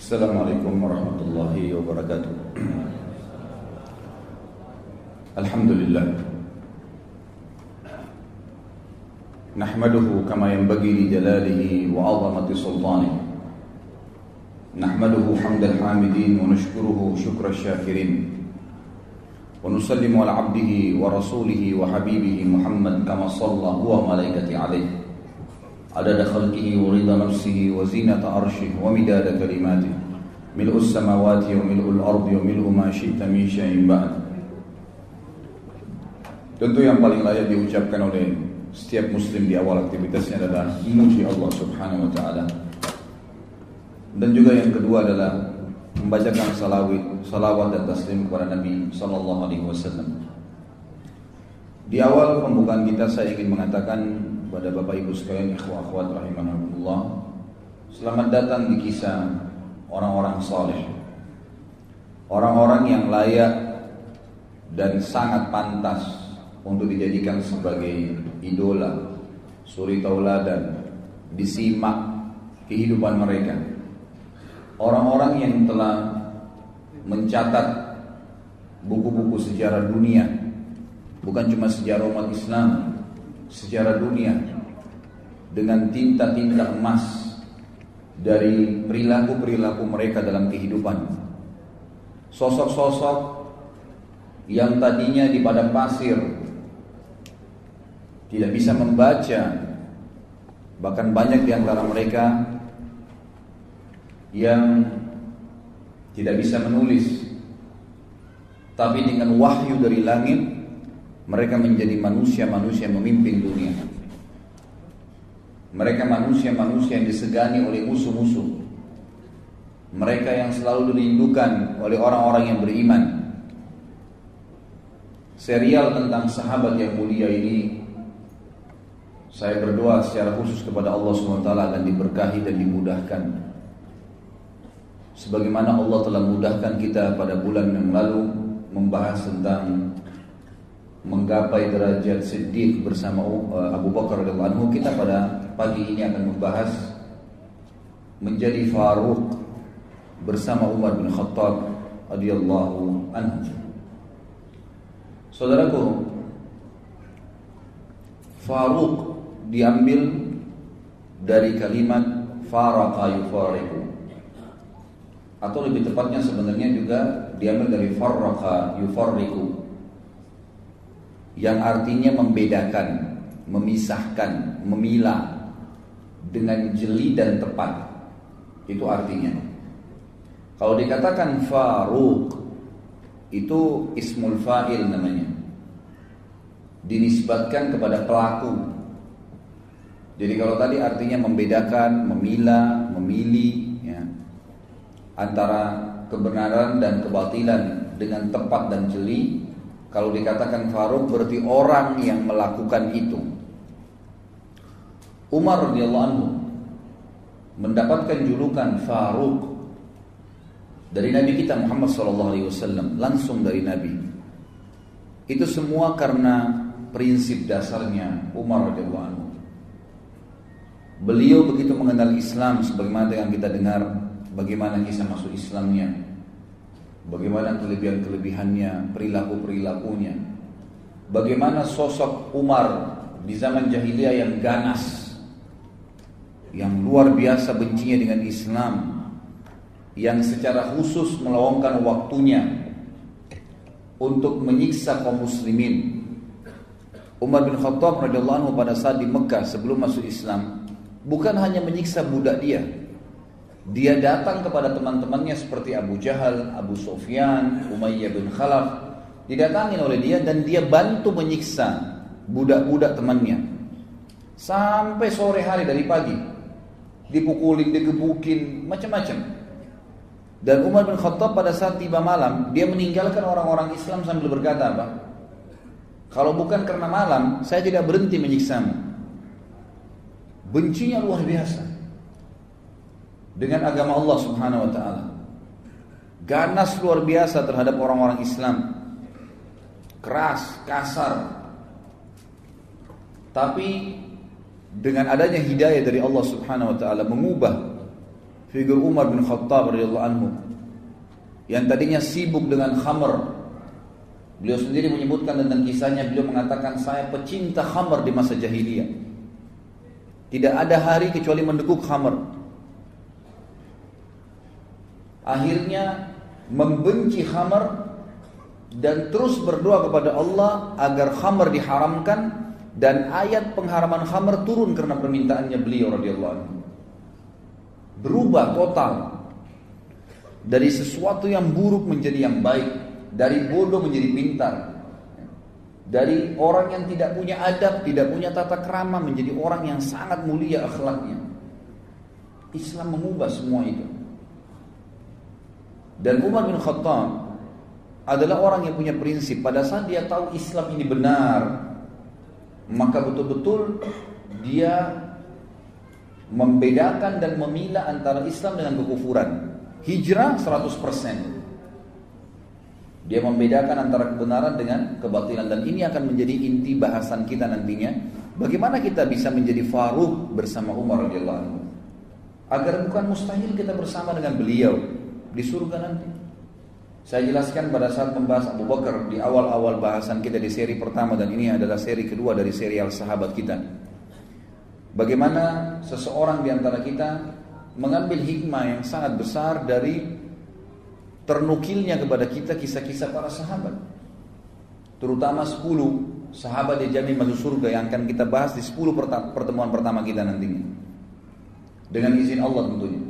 Assalamualaikum warahmatullahi wabarakatuh. Alhamdulillah. Nahmaduhu kama yanbaghi li jalalihi wa 'azamati sultanihi. Nahmaduhu hamdal hamidin wa nashkuruhu shukra syakirin. Wa nusallimu ala 'abdihi wa rasulihi wa habibihi Muhammad kama shalla huwa malaikati 'alaihi. Adada khalqihi wa rida nafsihi wa zinata arshihi wa midada kalimatihi mil'us samawati wa mil'ul ardi wa mil'u ma syi'ta min syai'in ba'd. Tentu yang paling layak diucapkan oleh setiap muslim di awal aktivitasnya adalah memuji Allah Subhanahu wa taala. Dan juga yang kedua adalah membacakan salawat dan taslim kepada Nabi sallallahu alaihi wasallam. Di awal pembukaan kita saya ingin mengatakan kepada Bapak Ibu sekalian, ikhwah akhwat rahimakumullah, selamat datang di kisah orang-orang saleh. Orang-orang yang layak dan sangat pantas untuk dijadikan sebagai idola, suri tauladan, disimak kehidupan mereka. Orang-orang yang telah mencatat buku-buku sejarah dunia, bukan cuma sejarah umat Islam, sejarah dunia, dengan tinta-tinta emas dari perilaku-perilaku mereka dalam kehidupan. Sosok-sosok yang tadinya di padang pasir tidak bisa membaca, bahkan banyak di antara mereka yang tidak bisa menulis, tapi dengan wahyu dari langit mereka menjadi manusia-manusia yang memimpin dunia. Mereka manusia-manusia yang disegani oleh musuh-musuh. Mereka yang selalu dirindukan oleh orang-orang yang beriman. Serial tentang sahabat yang mulia ini, saya berdoa secara khusus kepada Allah SWT akan diberkahi dan dimudahkan. Sebagaimana Allah telah mudahkan kita pada bulan yang lalu membahas tentang menggapai derajat Siddiq bersama Abu Bakar radhiyallahu anhu, kita pada pagi ini akan membahas menjadi Faruq bersama Umar bin Khattab radhiyallahu anhu. Saudaraku, Faruq diambil dari kalimat faraqa yufariqu, atau lebih tepatnya sebenarnya juga diambil dari farraqa yufarriqu, yang artinya membedakan, memisahkan, memilah dengan jeli dan tepat. Itu artinya. Kalau dikatakan Faruq, itu ismul fa'il namanya, dinisbatkan kepada pelaku. Jadi kalau tadi artinya membedakan, memilah, memilih ya, antara kebenaran dan kebatilan dengan tepat dan jeli. Kalau dikatakan Faruq berarti orang yang melakukan itu. Umar radhiyallahu anhu mendapatkan julukan Faruq dari Nabi kita Muhammad SAW, langsung dari Nabi. Itu semua karena prinsip dasarnya Umar radhiyallahu anhu. Beliau begitu mengenal Islam, sebagaimana yang kita dengar bagaimana kisah masuk Islamnya, bagaimana kelebihan-kelebihannya, perilaku-perilakunya, bagaimana sosok Umar di zaman jahiliyah yang ganas, yang luar biasa bencinya dengan Islam, yang secara khusus meluangkan waktunya untuk menyiksa kaum muslimin. Umar bin Khattab radhiyallahu anhu pada saat di Mekah sebelum masuk Islam, bukan hanya menyiksa budak dia. Dia datang kepada teman-temannya seperti Abu Jahal, Abu Sufyan, Umayyah bin Khalaf, didatangi oleh dia dan dia bantu menyiksa budak-budak temannya sampai sore hari, dari pagi dipukulin, digebukin, macam-macam. Dan Umar bin Khattab pada saat tiba malam, dia meninggalkan orang-orang Islam sambil berkata apa? Kalau bukan karena malam, saya tidak berhenti menyiksamu. Bencinya luar biasa dengan agama Allah Subhanahu wa taala. Ganas luar biasa terhadap orang-orang Islam. Keras, kasar. Tapi dengan adanya hidayah dari Allah Subhanahu wa taala mengubah figur Umar bin Khattab radhiyallahu anhu yang tadinya sibuk dengan khamr. Beliau sendiri menyebutkan tentang kisahnya, beliau mengatakan, saya pecinta khamr di masa jahiliyah. Tidak ada hari kecuali mendekuk khamr. Akhirnya membenci khamr dan terus berdoa kepada Allah agar khamr diharamkan, dan ayat pengharaman khamr turun karena permintaannya beliau radhiyallahu anhu. Berubah total dari sesuatu yang buruk menjadi yang baik, dari bodoh menjadi pintar, dari orang yang tidak punya adab, tidak punya tata krama menjadi orang yang sangat mulia akhlaknya. Islam mengubah semua itu. Dan Umar bin Khattab adalah orang yang punya prinsip. Pada saat dia tahu Islam ini benar, maka betul-betul dia membedakan dan memilah antara Islam dengan kekufuran. Hijrah 100%. Dia membedakan antara kebenaran dengan kebatilan, dan ini akan menjadi inti bahasan kita nantinya. Bagaimana kita bisa menjadi Faruq bersama Umar radhiyallahu anhu, agar bukan mustahil kita bersama dengan beliau di surga nanti. Saya jelaskan pada saat membahas Abu Bakar di awal-awal bahasan kita di seri pertama, dan ini adalah seri kedua dari serial sahabat kita. Bagaimana seseorang di antara kita mengambil hikmah yang sangat besar dari ternukilnya kepada kita kisah-kisah para sahabat, terutama 10 sahabat dijamin masuk surga yang akan kita bahas di 10 pertemuan pertama kita nantinya, dengan izin Allah tentunya.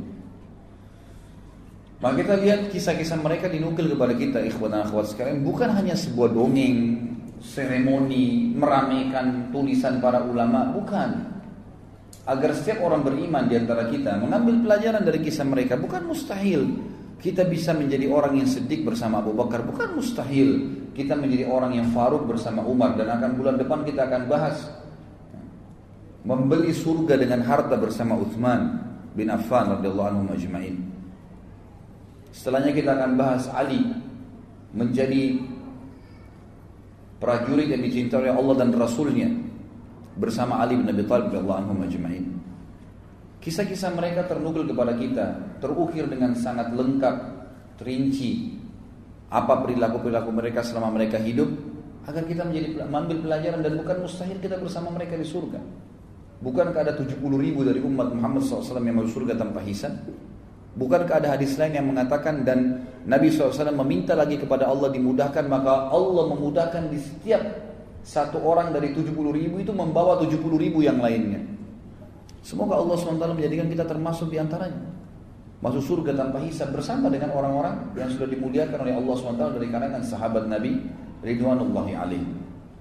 Maka kita lihat kisah-kisah mereka dinukil kepada kita, ikhwan dan akhwat sekalian, bukan hanya sebuah dongeng, seremoni, meramaikan tulisan para ulama, bukan. Agar setiap orang beriman di antara kita mengambil pelajaran dari kisah mereka. Bukan mustahil kita bisa menjadi orang yang siddiq bersama Abu Bakar, bukan mustahil kita menjadi orang yang Faruq bersama Umar, dan akan bulan depan kita akan bahas membeli surga dengan harta bersama Utsman bin Affan radhiyallahu anhu ajma'in. Setelahnya kita akan bahas Ali menjadi prajurit yang dicintai oleh Allah dan Rasulnya bersama Ali bin Abi Thalib radhiyallahu anhu ajma'in. Kisah-kisah mereka ternukil kepada kita, terukir dengan sangat lengkap, terinci apa perilaku-perilaku mereka selama mereka hidup, agar kita mengambil pelajaran, dan bukan mustahil kita bersama mereka di surga. Bukankah ada 70.000 dari umat Muhammad SAW yang masuk surga tanpa hisab? Bukankah ada hadis lain yang mengatakan, dan Nabi SAW meminta lagi kepada Allah dimudahkan, maka Allah memudahkan di setiap satu orang dari 70.000 itu membawa 70.000 yang lainnya. Semoga Allah SWT menjadikan kita termasuk di antaranya, masuk surga tanpa hisab bersama dengan orang-orang yang sudah dimuliakan oleh Allah SWT dari kalangan sahabat Nabi ridwanullahi alaihi.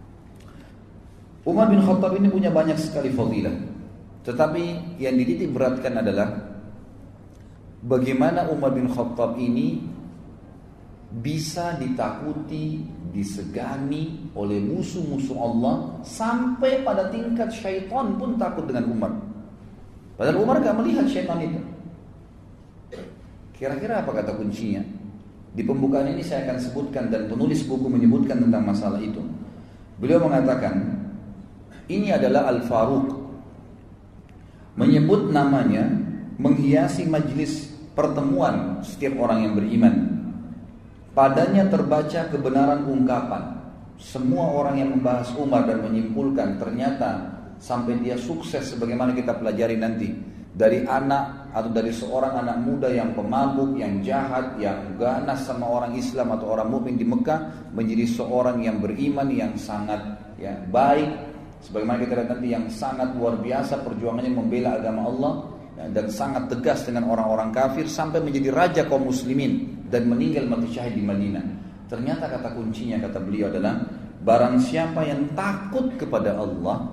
Umar bin Khattab ini punya banyak sekali fadilah, tetapi yang dititik beratkan adalah bagaimana Umar bin Khattab ini bisa ditakuti, disegani oleh musuh-musuh Allah, sampai pada tingkat syaitan pun takut dengan Umar. Padahal Umar gak melihat syaitan itu. Kira-kira apa kata kuncinya? Di pembukaan ini saya akan sebutkan, dan penulis buku menyebutkan tentang masalah itu. Beliau mengatakan, ini adalah Al-Faruq. Menyebut namanya menghiasi majlis pertemuan setiap orang yang beriman. Padanya terbaca kebenaran ungkapan. Semua orang yang membahas Umar dan menyimpulkan, ternyata sampai dia sukses sebagaimana kita pelajari nanti, dari anak atau dari seorang anak muda yang pemabuk, yang jahat, yang ganas sama orang Islam atau orang mukmin di Mekah, menjadi seorang yang beriman, yang sangat baik, sebagaimana kita lihat nanti, yang sangat luar biasa perjuangannya membela agama Allah, dan sangat tegas dengan orang-orang kafir, sampai menjadi raja kaum muslimin dan meninggal mati syahid di Madinah. Ternyata kata kuncinya, kata beliau adalah, barang siapa yang takut kepada Allah,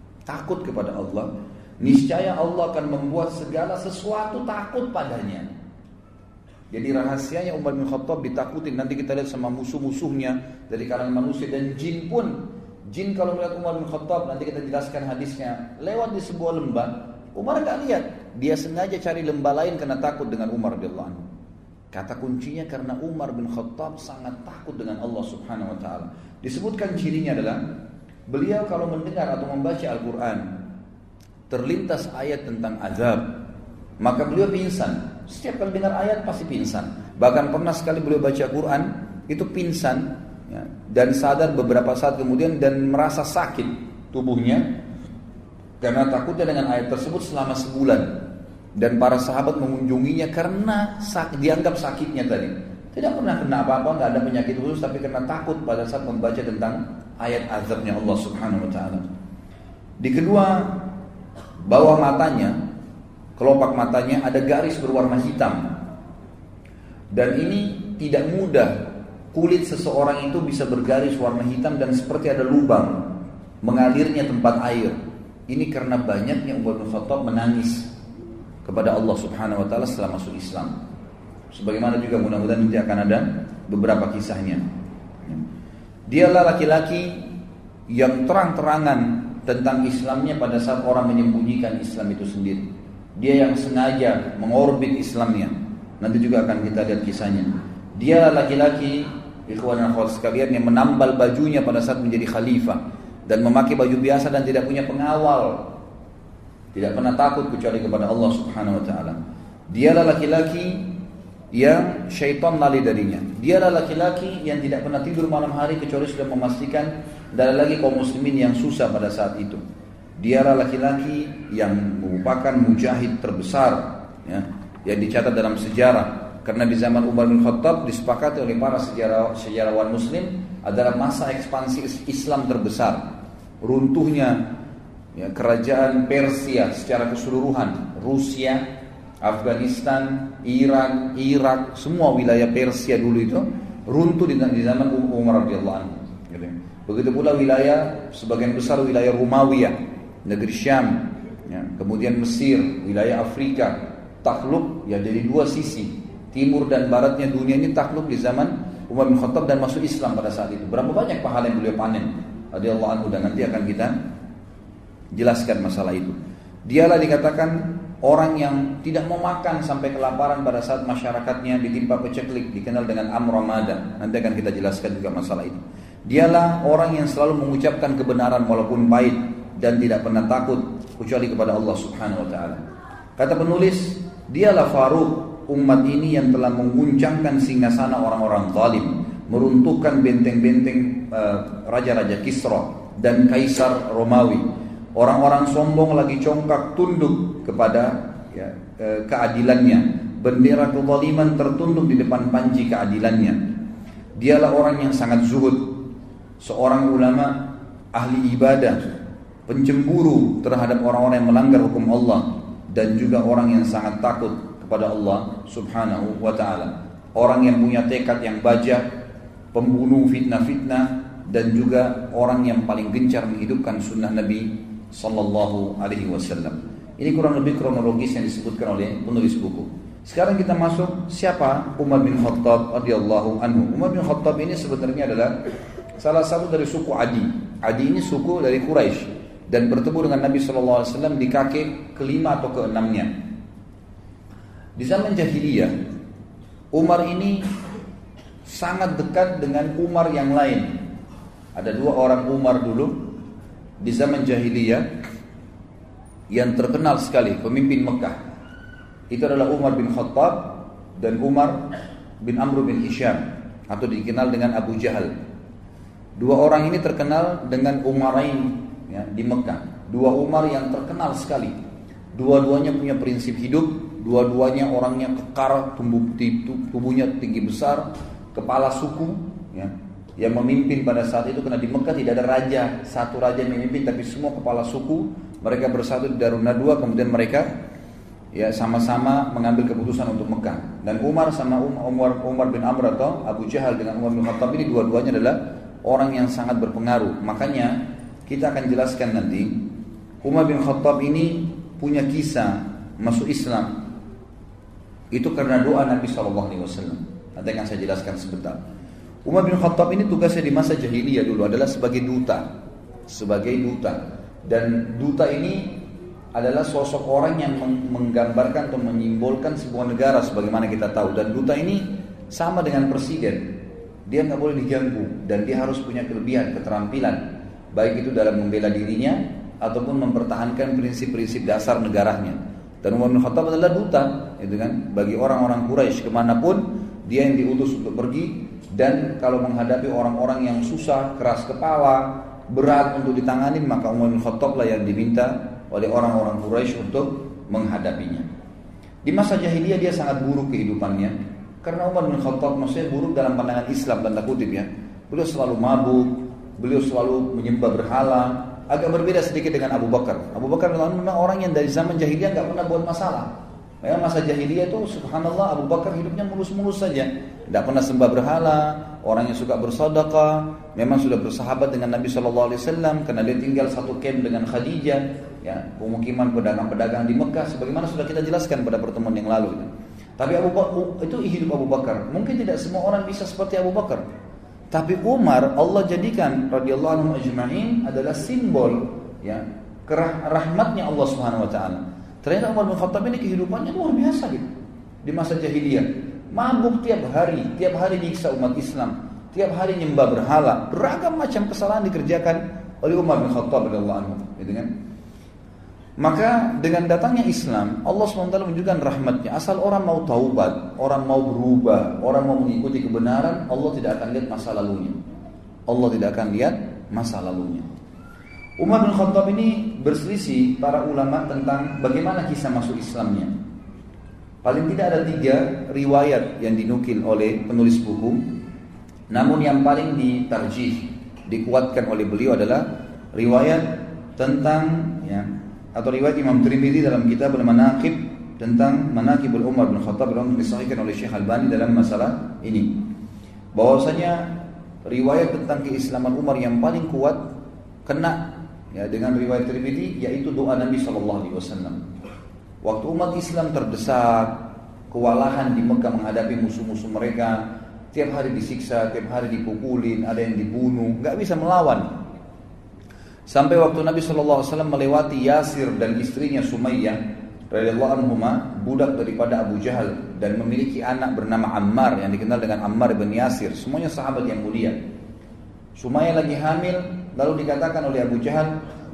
niscaya Allah akan membuat segala sesuatu takut padanya. Jadi rahasianya Umar bin Khattab ditakutin. Nanti kita lihat sama musuh-musuhnya dari kalangan manusia dan jin pun. Jin kalau melihat Umar bin Khattab, nanti kita jelaskan hadisnya, lewat di sebuah lembah, Umar gak lihat, dia sengaja cari lembah lain karena takut dengan Umar radhiyallahu anhu. Kata kuncinya karena Umar bin Khattab sangat takut dengan Allah Subhanahu wa taala. Disebutkan cirinya adalah beliau kalau mendengar atau membaca Al-Quran, terlintas ayat tentang azab, maka beliau pingsan. Setiap kali dengar ayat pasti pingsan. Bahkan pernah sekali beliau baca Quran, itu pingsan ya, dan sadar beberapa saat kemudian dan merasa sakit tubuhnya karena takutnya dengan ayat tersebut selama sebulan. Dan para sahabat mengunjunginya karena dianggap sakitnya tadi. Tidak pernah kena apa-apa, nggak ada penyakit khusus, tapi karena takut pada saat membaca tentang ayat azabnya Allah Subhanahu wa taala. Di kedua, bawah matanya, kelopak matanya ada garis berwarna hitam. Dan ini tidak mudah, kulit seseorang itu bisa bergaris warna hitam dan seperti ada lubang mengalirnya tempat air. Ini karena banyaknya Umar bin Khattab menangis kepada Allah Subhanahu wa taala setelah masuk Islam. Sebagaimana juga mudah-mudahan nanti akan ada beberapa kisahnya. Dialah laki-laki yang terang-terangan tentang Islamnya pada saat orang menyembunyikan Islam itu sendiri. Dia yang sengaja mengorbit Islamnya. Nanti juga akan kita lihat kisahnya. Dia laki-laki, ikhwan dan akhwat sekalian, yang menambal bajunya pada saat menjadi khalifah dan memakai baju biasa dan tidak punya pengawal. Tidak pernah takut kecuali kepada Allah Subhanahu wa taala. Dialah laki-laki yang syaitan lari darinya. Dialah laki-laki yang tidak pernah tidur malam hari kecuali sudah memastikan tidak ada lagi kaum muslimin yang susah pada saat itu. Dialah laki-laki yang merupakan mujahid terbesar ya, yang dicatat dalam sejarah. Karena di zaman Umar bin Khattab disepakati oleh para sejarawan muslim adalah masa ekspansi Islam terbesar. Runtuhnya ya, kerajaan Persia secara keseluruhan, Rusia, Afghanistan, Iran, Irak, semua wilayah Persia dulu itu runtuh di zaman Umar radhiyallahu anhu. Begitu pula wilayah sebagian besar wilayah Romawi, negeri Syam, ya, kemudian Mesir, wilayah Afrika takluk ya dari dua sisi, timur dan baratnya dunia ini takluk di zaman Umar bin Khattab dan masuk Islam pada saat itu. Berapa banyak pahala yang beliau panen radhiyallahu anhu, dan nanti akan kita jelaskan masalah itu. Dialah dikatakan orang yang tidak mau makan sampai kelaparan pada saat masyarakatnya ditimpa paceklik, dikenal dengan Amramada. Nanti akan kita jelaskan juga masalah itu. Dialah orang yang selalu mengucapkan kebenaran walaupun pahit dan tidak pernah takut kecuali kepada Allah Subhanahu wa taala. Kata penulis, dialah Faruq umat ini yang telah mengguncangkan singgasana orang-orang zalim, meruntuhkan benteng-benteng raja-raja Kisra dan kaisar Romawi. Orang-orang sombong lagi congkak tunduk kepada ya, keadilannya. Bendera kezaliman tertunduk di depan panji keadilannya. Dialah orang yang sangat zuhud, seorang ulama, ahli ibadah, pencemburu terhadap orang-orang yang melanggar hukum Allah, dan juga orang yang sangat takut kepada Allah Subhanahu wa taala. Orang yang punya tekad yang baja, pembunuh fitnah-fitnah, dan juga orang yang paling gencar menghidupkan sunnah Nabi sallallahu alaihi wasallam. Ini kurang lebih kronologis yang disebutkan oleh penulis buku. Sekarang kita masuk siapa Umar bin Khattab radhiyallahu anhu. Umar bin Khattab ini sebenarnya adalah salah satu dari suku Adi. Adi ini suku dari Quraisy dan bertemu dengan Nabi sallallahu alaihi wasallam di kakek kelima atau keenamnya. Di zaman jahiliyah, Umar ini sangat dekat dengan Umar yang lain. Ada dua orang Umar dulu di zaman jahiliyah yang terkenal sekali, pemimpin Mekah. Itu adalah Umar bin Khattab dan Umar bin Amr bin Hisham, atau dikenal dengan Abu Jahal. Dua orang ini terkenal dengan Umarain ya, di Mekah. Dua Umar yang terkenal sekali. Dua-duanya punya prinsip hidup, dua-duanya orangnya kekar, tubuhnya tinggi besar, kepala suku ya, yang memimpin pada saat itu. Karena di Mekah tidak ada raja, satu raja yang memimpin, tapi semua kepala suku. Mereka bersatu di Darun Nadwa, kemudian mereka ya sama-sama mengambil keputusan untuk Mekah. Dan Umar sama Umar bin Amr atau Abu Jahal dengan Umar bin Khattab ini dua-duanya adalah orang yang sangat berpengaruh. Makanya kita akan jelaskan nanti Umar bin Khattab ini punya kisah masuk Islam itu karena doa Nabi SAW. Nanti akan saya jelaskan sebentar. Umar bin Khattab ini tugasnya di masa jahiliyah dulu adalah sebagai duta. Dan duta ini adalah sosok orang yang menggambarkan atau menyimbolkan sebuah negara sebagaimana kita tahu. Dan duta ini sama dengan presiden, dia nggak boleh diganggu dan dia harus punya kelebihan, keterampilan, baik itu dalam membela dirinya ataupun mempertahankan prinsip-prinsip dasar negaranya. Dan Umar bin Khattab adalah duta, gitu kan, bagi orang-orang Quraisy kemanapun dia yang diutus untuk pergi. Dan kalau menghadapi orang-orang yang susah, keras kepala, berat untuk ditangani, maka Umar bin Khattab lah yang diminta oleh orang-orang Quraisy untuk menghadapinya. Di masa jahiliyah dia sangat buruk kehidupannya, karena Umar bin Khattab maksudnya buruk dalam pandangan Islam tanda kutip ya. Beliau selalu mabuk, beliau selalu menyembah berhala. Agak berbeda sedikit dengan Abu Bakar. Abu Bakar memang orang yang dari zaman jahiliyah nggak pernah buat masalah. Memang masa jahiliyah itu subhanallah Abu Bakar hidupnya mulus-mulus saja, tidak pernah sembah berhala, orang yang suka bersedekah, memang sudah bersahabat dengan Nabi SAW karena dia tinggal satu camp dengan Khadijah, ya, pemukiman pedagang-pedagang di Mekah, sebagaimana sudah kita jelaskan pada pertemuan yang lalu. Tapi Abu Bakar itu hidup Abu Bakar. Mungkin tidak semua orang bisa seperti Abu Bakar. Tapi Umar Allah jadikan radhiyallahu anhu ajma'in adalah simbol ya rahmatnya Allah Subhanahu wa taala. Ternyata Umar bin Khattab ini kehidupannya luar biasa gitu. Di masa jahiliyah, mabuk tiap hari nyiksa umat Islam, tiap hari nyembah berhala, beragam macam kesalahan dikerjakan oleh Umar bin Khattab radhiyallahu anhu, gitu kan? Maka dengan datangnya Islam, Allah SWT menunjukkan rahmatnya. Asal orang mau taubat, orang mau berubah, orang mau mengikuti kebenaran, Allah tidak akan lihat masa lalunya. Allah tidak akan lihat masa lalunya. Umar bin Khattab ini berselisih para ulama tentang bagaimana kisah masuk Islamnya. Paling tidak ada 3 riwayat yang dinukil oleh penulis buku. Namun yang paling dikuatkan oleh beliau adalah riwayat tentang atau riwayat Imam Tirmidzi dalam kitab Al-Manaqib tentang Manaqibul Umar bin Khattab yang disahihkan oleh Syekh Albani dalam masalah ini. Bahwasanya riwayat tentang keislaman Umar yang paling kuat kena dengan riwayat Tirmidzi, yaitu doa Nabi SAW. Waktu umat Islam terdesak, kewalahan di Mekah menghadapi musuh-musuh mereka, tiap hari disiksa, tiap hari dipukulin, ada yang dibunuh, nggak bisa melawan. Sampai waktu Nabi SAW melewati Yasir dan istrinya Sumayyah radhiyallahu anhuma, budak daripada Abu Jahal, dan memiliki anak bernama Ammar yang dikenal dengan Ammar bin Yasir, semuanya sahabat yang mulia. Sumayyah lagi hamil, lalu dikatakan oleh Abu Jahal,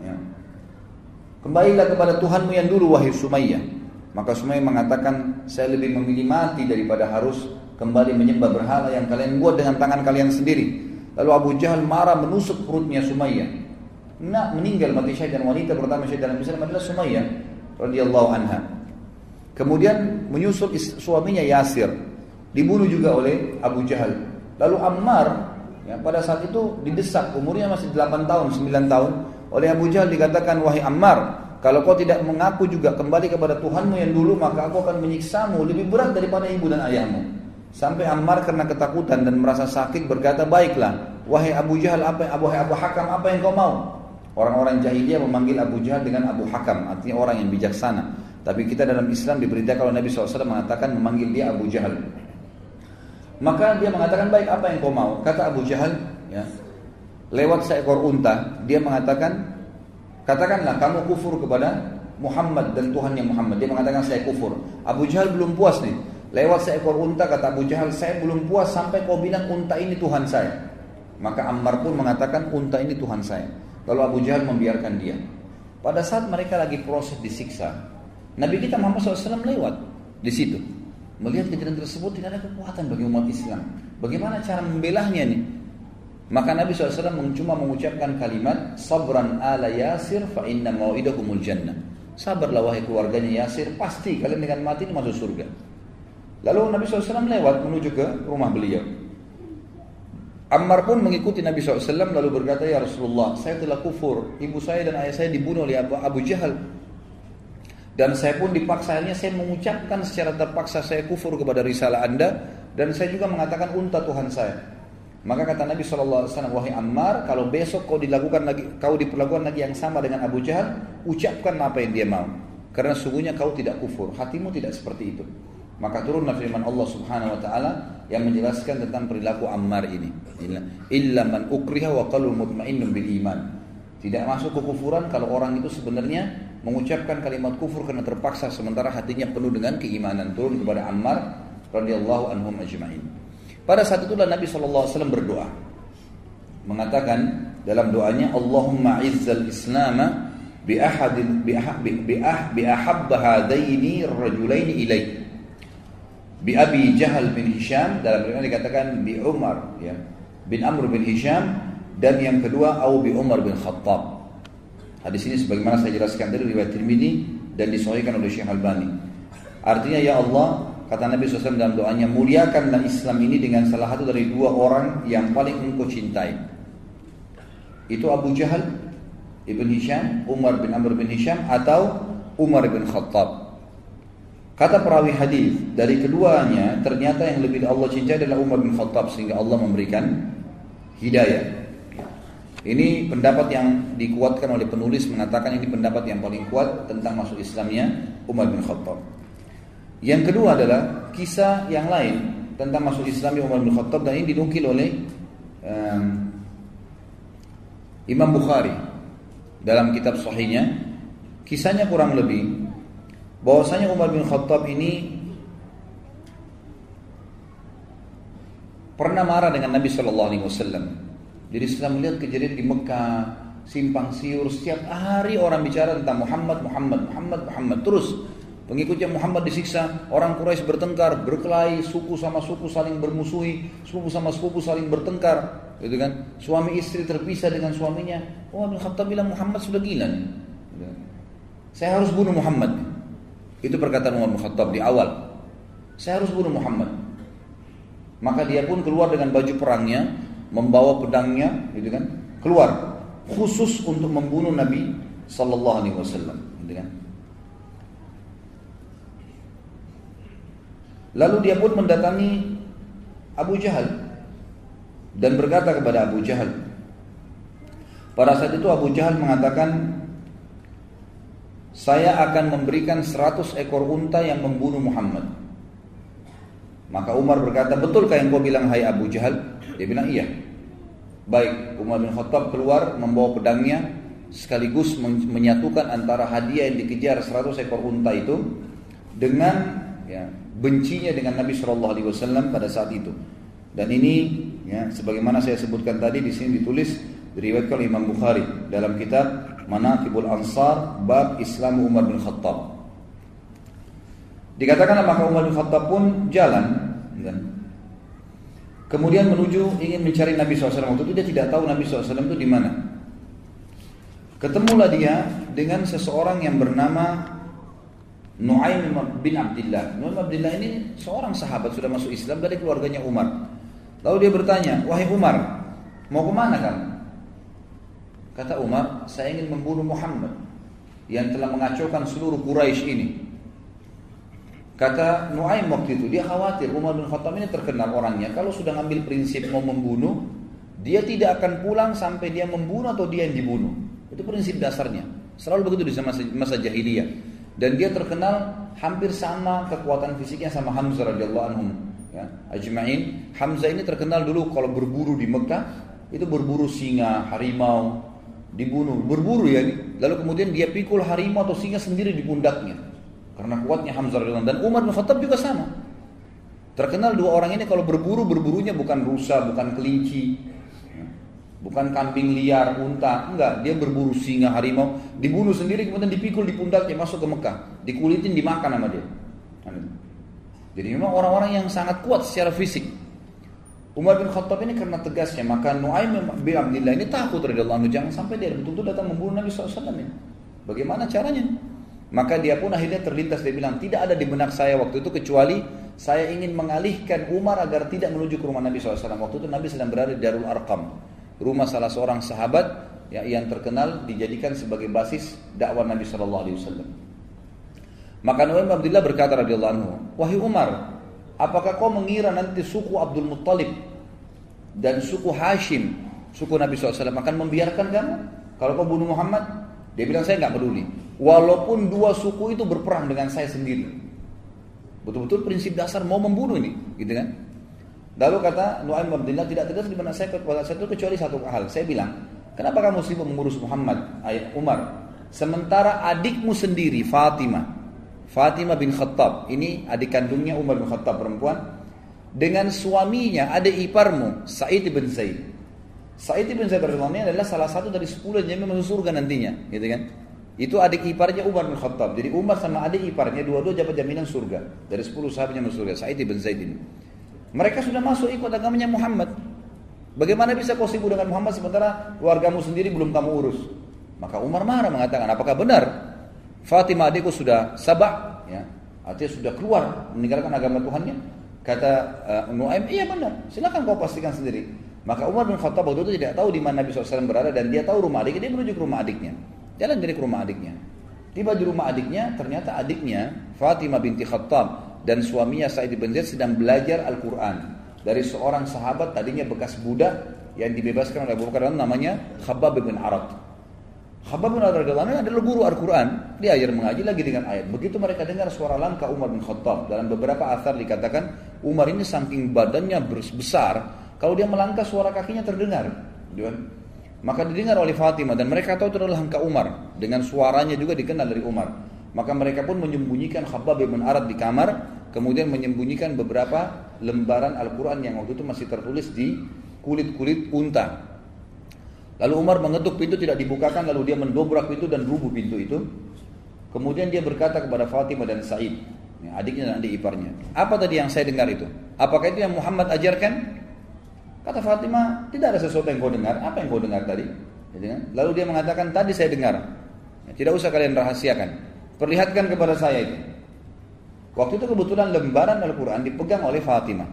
kembalilah kepada Tuhanmu yang dulu wahai Sumayyah. Maka Sumayyah mengatakan, saya lebih memilih mati daripada harus kembali menyembah berhala yang kalian buat dengan tangan kalian sendiri. Lalu Abu Jahal marah menusuk perutnya Sumayyah. Meninggal mati syahid, dan wanita pertama syahid dalam Islam adalah Sumayyah radhiyallahu anha. Kemudian menyusul suaminya Yasir, dibunuh juga oleh Abu Jahal. Lalu Ammar pada saat itu didesak, umurnya masih 8 tahun, 9 tahun, oleh Abu Jahal dikatakan, wahai Ammar, kalau kau tidak mengaku juga kembali kepada Tuhanmu yang dulu, maka aku akan menyiksamu lebih berat daripada ibu dan ayahmu. Sampai Ammar karena ketakutan dan merasa sakit berkata, baiklah, wahai Abu Jahal, wahai Abu Hakam, apa yang kau mau? Orang-orang jahiliyah memanggil Abu Jahal dengan Abu Hakam, artinya orang yang bijaksana. Tapi kita dalam Islam diberitakan kalau Nabi SAW mengatakan memanggil dia Abu Jahal. Maka dia mengatakan, baik, apa yang kau mau? Kata Abu Jahal, lewat seekor unta, dia mengatakan, katakanlah kamu kufur kepada Muhammad dan Tuhannya Muhammad. Dia mengatakan, saya kufur. Abu Jahal belum puas nih. Lewat seekor unta, kata Abu Jahal, saya belum puas sampai kau bilang unta ini Tuhan saya. Maka Ammar pun mengatakan, unta ini Tuhan saya. Lalu Abu Jahal membiarkan dia. Pada saat mereka lagi proses disiksa, Nabi kita Muhammad SAW lewat di situ. Melihat kejadian tersebut, tidak ada kekuatan bagi umat Islam. Bagaimana cara membelahnya nih? Maka Nabi SAW cuma mengucapkan kalimat, sabran ala Yasir fa inna mau'idakumul jannah. Sabarlah wahai keluarganya Yasir, pasti kalian dengan mati ini masuk surga. Lalu Nabi SAW lewat menuju ke rumah beliau. Ammar pun mengikuti Nabi SAW lalu berkata, ya Rasulullah, saya telah kufur, ibu saya dan ayah saya dibunuh oleh Abu Jahal, dan saya pun dipaksa, akhirnya saya mengucapkan secara terpaksa saya kufur kepada risalah anda, dan saya juga mengatakan unta Tuhan saya. Maka kata Nabi SAW, wahai Ammar, kalau besok kau diperlakukan lagi yang sama dengan Abu Jahal, ucapkan apa yang dia mau, karena sungguhnya kau tidak kufur, hatimu tidak seperti itu. Maka turunlah firman Allah Subhanahu wa taala yang menjelaskan tentang perilaku Ammar ini. Illa man ukriha wa qalbuhu mutmainnun bil iman. Tidak masuk kekufuran kalau orang itu sebenarnya mengucapkan kalimat kufur karena terpaksa, sementara hatinya penuh dengan keimanan. Turun kepada Ammar radhiyallahu anhum ajma'in. Pada saat itulah Nabi SAW berdoa, mengatakan dalam doanya, Allahumma izzal Islam bi ahabba hadaini rajulaini ilai. Bi Abi Jahal bin Hisham, dalam riwayat dikatakan bi Umar ya, bin Amr bin Hisham, dan yang kedua au bi Umar bin Khattab. Hadis ini sebagaimana saya jelaskan tadi riwayat Tirmidzi dan disahihkan oleh Syekh Albani. Artinya ya Allah, kata Nabi SAW dalam doanya, muliakanlah Islam ini dengan salah satu dari dua orang yang paling engkau cintai. Itu Abu Jahal ibn Hisham, Umar bin Amr bin Hisham, atau Umar bin Khattab. Kata perawi hadis, dari keduanya ternyata yang lebih Allah cintai adalah Umar bin Khattab, sehingga Allah memberikan hidayah. Ini pendapat yang dikuatkan oleh penulis, mengatakan ini pendapat yang paling kuat tentang masuk Islamnya Umar bin Khattab. Yang kedua adalah kisah yang lain tentang masuk Islamnya Umar bin Khattab, dan ini dinukil oleh Imam Bukhari dalam kitab Sahihnya. Kisahnya kurang lebih bahwasanya Umar bin Khattab ini pernah marah dengan Nabi SAW. Jadi setelah melihat kejadian di Mekah, simpang siur, setiap hari orang bicara tentang Muhammad, terus pengikutnya Muhammad disiksa, orang Quraisy bertengkar, berkelahi, suku sama suku saling bermusuhi, sepupu sama sepupu saling bertengkar, gitu kan? Suami istri terpisah dengan suaminya. Umar bin Khattab bilang Muhammad sudah gila nih. Saya harus bunuh Muhammad. Itu perkataan Umar bin Khattab di awal. Saya harus bunuh Muhammad. Maka dia pun keluar dengan baju perangnya, membawa pedangnya, gitu kan? Keluar khusus untuk membunuh Nabi sallallahu alaihi wasallam, gitu kan? Lalu dia pun mendatangi Abu Jahal dan berkata kepada Abu Jahal. Pada saat itu Abu Jahal mengatakan, saya akan memberikan 100 ekor unta yang membunuh Muhammad. Maka Umar berkata, betulkah yang kau bilang hai Abu Jahal? Dia bilang iya. Baik, Umar bin Khattab keluar membawa pedangnya, sekaligus menyatukan antara hadiah yang dikejar 100 ekor unta itu dengan bencinya dengan Nabi SAW pada saat itu. Dan ini sebagaimana saya sebutkan tadi, di sini ditulis diriwayatkan oleh Imam Bukhari dalam kitab Manaqibul Ansar bab Islam Umar bin Khattab. Dikatakan maka Umar bin Khattab pun jalan kemudian menuju ingin mencari Nabi SAW. Waktu itu dia tidak tahu Nabi SAW itu di mana. Ketemulah dia dengan seseorang yang bernama Nu'aim bin Abdillah. Nu'aim bin Abdillah ini seorang sahabat, sudah masuk Islam dari keluarganya Umar. Lalu dia bertanya, wahai Umar, mau kemana kamu? Kata Umar, saya ingin membunuh Muhammad yang telah mengacaukan seluruh Quraisy ini. Kata Nu'aim waktu itu, dia khawatir Umar bin Khattab ini terkenal orangnya, kalau sudah ngambil prinsip mau membunuh, dia tidak akan pulang sampai dia membunuh atau dia yang dibunuh. Itu prinsip dasarnya. Selalu begitu di masa jahiliyah. Dan dia terkenal hampir sama kekuatan fisiknya sama Hamzah radhiyallahu anhu. Ya, ajma'in. Hamzah ini terkenal dulu kalau berburu di Mekah, itu berburu singa, harimau, dibunuh, berburu ya. Lalu kemudian dia pikul harimau atau singa sendiri di pundaknya. Karena kuatnya Hamzah radhiyallahu anhu. Dan Umar bin Khattab juga sama. Terkenal dua orang ini kalau berburu, berburunya bukan rusa, bukan kelinci, bukan kambing liar, unta, enggak, dia berburu singa, harimau, dibunuh sendiri kemudian dipikul di pundaknya masuk ke Mekah, dikulitin, dimakan sama dia. Jadi memang orang-orang yang sangat kuat secara fisik. Umar bin Khattab ini karena tegasnya, maka Nu'aim bin Abdillah ini takut radhiyallahu anhu, jangan sampai dia betul-betul datang membunuh Nabi SAW ini. Bagaimana caranya? Maka dia pun akhirnya terlintas, dia bilang, tidak ada di benak saya waktu itu kecuali saya ingin mengalihkan Umar agar tidak menuju ke rumah Nabi SAW. Waktu itu Nabi sedang berada di Darul Arqam, rumah salah seorang sahabat yang terkenal dijadikan sebagai basis dakwah Nabi SAW. Maka Nu'aim bin Abdillah berkata radhiyallahu anhu, wahai Umar, apakah kau mengira nanti suku Abdul Muttalib dan suku Hashim, suku Nabi SAW akan membiarkan kamu kalau kau bunuh Muhammad? Dia bilang, saya nggak peduli, walaupun dua suku itu berperang dengan saya sendiri. Betul-betul prinsip dasar mau membunuh ini, gitu kan? Lalu kata Nu'aim bin Abdillah, tidak tegas di benak saya pada saat itu kecuali satu hal. Saya bilang, kenapa kamu sibuk mengurus Muhammad, Umar? Sementara adikmu sendiri, Fatimah bin Khattab, ini adik kandungnya Umar bin Khattab perempuan, dengan suaminya adik iparmu Sa'id bin Zaid. Sa'id bin Zaid radhiyallahu anhu adalah salah satu dari 10 yang masuk surga nantinya, gitu kan? Itu adik iparnya Umar bin Khattab. Jadi Umar sama adik iparnya dua-dua dapat jaminan surga. Dari 10 sahabatnya masuk surga. Sa'id bin Zaid ini. Mereka sudah masuk ikut agamanya Muhammad. Bagaimana bisa kau sibuk dengan Muhammad sementara keluargamu sendiri belum kamu urus? Maka Umar marah mengatakan, apakah benar Fatimah adikku sudah sabah? Ya, artinya sudah keluar meninggalkan agama Tuhannya? Kata Nuaim, iya benar. Silakan kau pastikan sendiri. Maka Umar bin Khattab waktu itu tidak tahu di mana Nabi SAW berada dan dia tahu rumah adiknya. Dia menuju ke rumah adiknya. Jalan dari ke rumah adiknya. Tiba di rumah adiknya, ternyata adiknya Fatimah binti Khattab dan suaminya Sa'id bin Zaid sedang belajar Al-Quran dari seorang sahabat tadinya bekas budak yang dibebaskan oleh Abu Bakar, namanya Khabbab bin Arad. Khabbab bin Arad adalah guru Al-Quran. Dia ajar mengaji lagi dengan ayat. Begitu mereka dengar suara langkah Umar bin Khattab, dalam beberapa athar dikatakan Umar ini saking badannya besar, kalau dia melangkah suara kakinya terdengar. Maka didengar oleh Fatimah dan mereka tahu itu adalah langkah Umar. Dengan suaranya juga dikenal dari Umar. Maka mereka pun menyembunyikan Khabbab bin Arad di kamar, kemudian menyembunyikan beberapa lembaran Al-Quran yang waktu itu masih tertulis di kulit-kulit unta. Lalu Umar mengetuk pintu, tidak dibukakan, lalu dia mendobrak pintu dan rubuh pintu itu. Kemudian dia berkata kepada Fatimah dan Sa'id, adiknya dan adik iparnya, apa tadi yang saya dengar itu? Apakah itu yang Muhammad ajarkan? Kata Fatimah, tidak ada sesuatu yang kau dengar. Apa yang kau dengar tadi? Lalu dia mengatakan, tadi saya dengar. Tidak usah kalian rahasiakan. Perlihatkan kepada saya itu. Waktu itu kebetulan lembaran Al-Quran dipegang oleh Fatimah.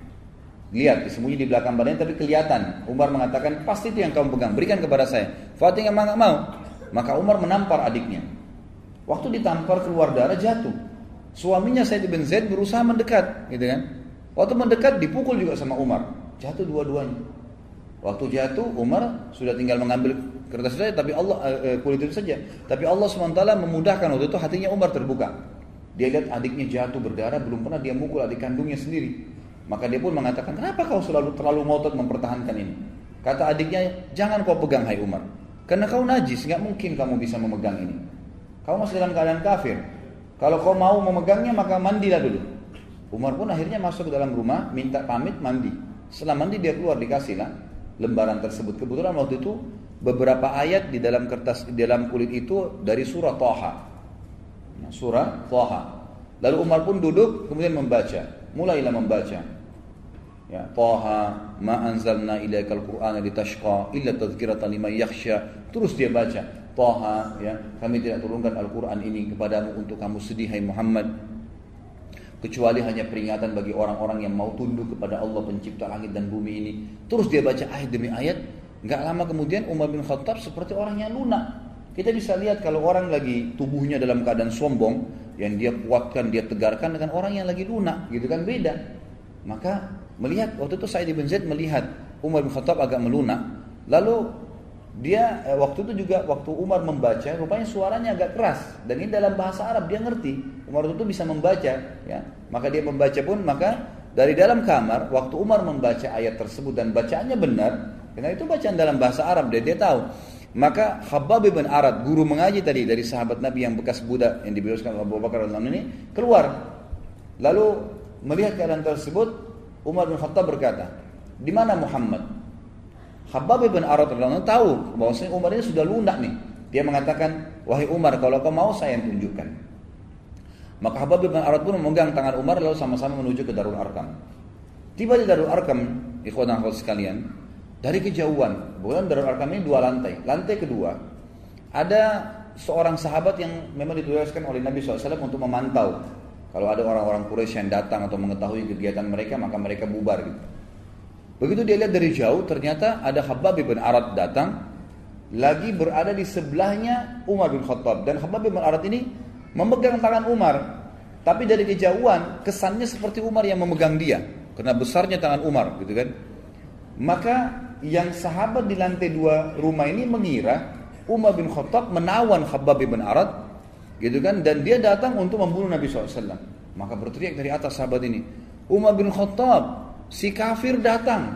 Lihat, disembunyi di belakang badannya tapi kelihatan. Umar mengatakan, pasti itu yang kamu pegang. Berikan kepada saya. Fatimah nggak mau. Maka Umar menampar adiknya. Waktu ditampar keluar darah, jatuh. Suaminya Sa'id bin Zaid berusaha mendekat. Gitu kan? Waktu mendekat dipukul juga sama Umar. Jatuh dua-duanya. Waktu jatuh Umar sudah tinggal mengambil kertas saja, tapi Allah kulit itu saja. Tapi Allah SWT memudahkan waktu itu hatinya Umar terbuka. Dia lihat adiknya jatuh berdarah, belum pernah dia mukul adik kandungnya sendiri. Maka dia pun mengatakan, kenapa kau terlalu ngotot mempertahankan ini? Kata adiknya, jangan kau pegang hai Umar, karena kau najis, nggak mungkin kamu bisa memegang ini. Kau masih dalam keadaan kafir. Kalau kau mau memegangnya maka mandilah dulu. Umar pun akhirnya masuk ke dalam rumah, minta pamit mandi. Setelah mandi dia keluar, dikasihlah lembaran tersebut. Kebetulan waktu itu beberapa ayat di dalam kertas, di dalam kulit itu dari surah Thaha. Surah Thaha. Lalu Umar pun duduk kemudian membaca. Mulailah membaca. Ya, Thaha ma anzalna ilaikal qur'ana litashqa illa tadhkiratan liman yakhsha. Terus dia baca. Thaha, ya, kami tidak turunkan Al-Quran ini kepadamu untuk kamu sedih hai Muhammad, kecuali hanya peringatan bagi orang-orang yang mau tunduk kepada Allah pencipta langit dan bumi ini. Terus dia baca ayat demi ayat. Gak lama kemudian Umar bin Khattab seperti orang yang lunak. Kita bisa lihat kalau orang lagi tubuhnya dalam keadaan sombong, yang dia kuatkan, dia tegarkan, dengan orang yang lagi lunak, gitu kan, beda. Maka melihat waktu itu Sa'id bin Zaid melihat Umar bin Khattab agak melunak. Lalu dia waktu itu juga waktu Umar membaca, rupanya suaranya agak keras dan ini dalam bahasa Arab, dia ngerti. Umar itu bisa membaca, ya. Maka dia membaca pun, maka dari dalam kamar waktu Umar membaca ayat tersebut dan bacaannya benar, karena itu bacaan dalam bahasa Arab, dia tahu. Maka Khabbab bin Arad, guru mengaji tadi dari sahabat Nabi yang bekas budak yang dibebaskan oleh Abu Bakar radhiyallahu anhu ini, keluar. Lalu melihat keadaan tersebut, Umar bin Khattab berkata, "Di mana Muhammad?" Khabbab bin Arad radhiyallahu anhu tahu bahwasanya Umar ini sudah lunak nih. Dia mengatakan, "Wahai Umar, kalau kau mau saya yang tunjukkan." Maka Khabbab bin Arad pun memegang tangan Umar lalu sama-sama menuju ke Darul Arqam. Tiba di Darul Arqam, ikhwan dan akhwat sekalian, dari kejauhan, bukan Darul Arqam ini 2 lantai. Lantai kedua ada seorang sahabat yang memang ditugaskan oleh Nabi SAW untuk memantau. Kalau ada orang-orang Quraisy yang datang atau mengetahui kegiatan mereka, maka mereka bubar gitu. Begitu dia lihat dari jauh, ternyata ada Khabbab bin Arad datang, lagi berada di sebelahnya Umar bin Khattab. Dan Khabbab bin Arad ini memegang tangan Umar, tapi dari kejauhan kesannya seperti Umar yang memegang dia, karena besarnya tangan Umar, gitu kan. Maka yang sahabat di lantai 2 rumah ini mengira Umar bin Khattab menawan Khabbab bin Arad, gitu kan, dan dia datang untuk membunuh Nabi SAW. Maka berteriak dari atas sahabat ini, Umar bin Khattab, si kafir datang.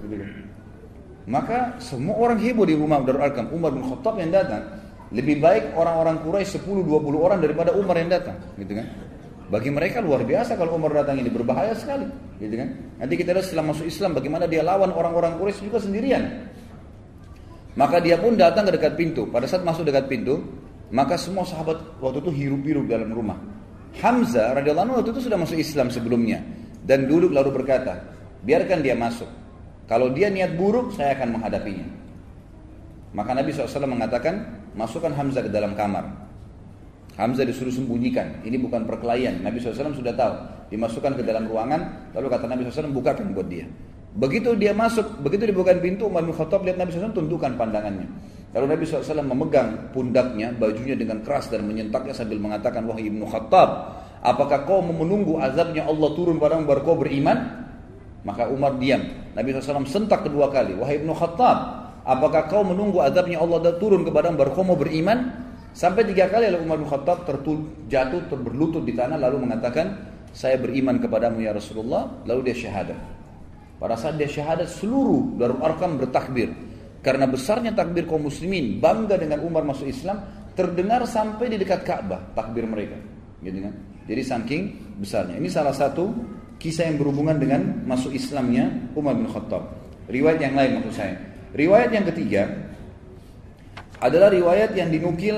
Maka semua orang heboh di rumah Darul Arqam. Umar bin Khattab yang datang. Lebih baik orang-orang Quraisy 10-20 orang daripada Umar yang datang, gitu kan. Bagi mereka luar biasa kalau Umar datang, ini berbahaya sekali, gitu kan. Nanti kita lihat setelah masuk Islam bagaimana dia lawan orang-orang Quraisy juga sendirian. Maka dia pun datang ke dekat pintu. Pada saat masuk dekat pintu, Maka semua sahabat waktu itu hirup-hirup dalam rumah. Hamzah radhiyallahu anhu waktu itu sudah masuk Islam sebelumnya dan duduk lalu berkata, biarkan dia masuk. Kalau dia niat buruk, saya akan menghadapinya. Maka Nabi SAW mengatakan, masukkan Hamzah ke dalam kamar. Hamzah disuruh sembunyikan. Ini bukan perkelahian. Nabi SAW sudah tahu. Dimasukkan ke dalam ruangan. Lalu kata Nabi SAW, bukakan buat dia. Begitu dia masuk, begitu dibukakan pintu, Umar bin Khattab lihat Nabi SAW, tundukkan pandangannya. Lalu Nabi SAW memegang pundaknya, bajunya dengan keras dan menyentaknya sambil mengatakan, wahai Ibnu Khattab, apakah kau menunggu azabnya Allah turun padamu baru kau beriman? Maka Umar diam. Nabi SAW sentak kedua kali, wahai Ibnu Khattab, apakah kau menunggu azabnya Allah turun kepadamu baru kau mau beriman? Sampai 3 kali lalu Umar bin Khattab jatuh berlutut di tanah lalu mengatakan, saya beriman kepadamu ya Rasulullah. Lalu dia syahadat. Pada saat dia syahadat, seluruh Darul Arqam bertakbir. Karena besarnya takbir kaum muslimin, bangga dengan Umar masuk Islam, terdengar sampai di dekat Ka'bah takbir mereka. Gitu kan? Jadi saking besarnya. Ini salah satu kisah yang berhubungan dengan masuk Islamnya Umar bin Khattab. Riwayat yang lain maksud saya. Riwayat yang ketiga adalah riwayat yang dinukil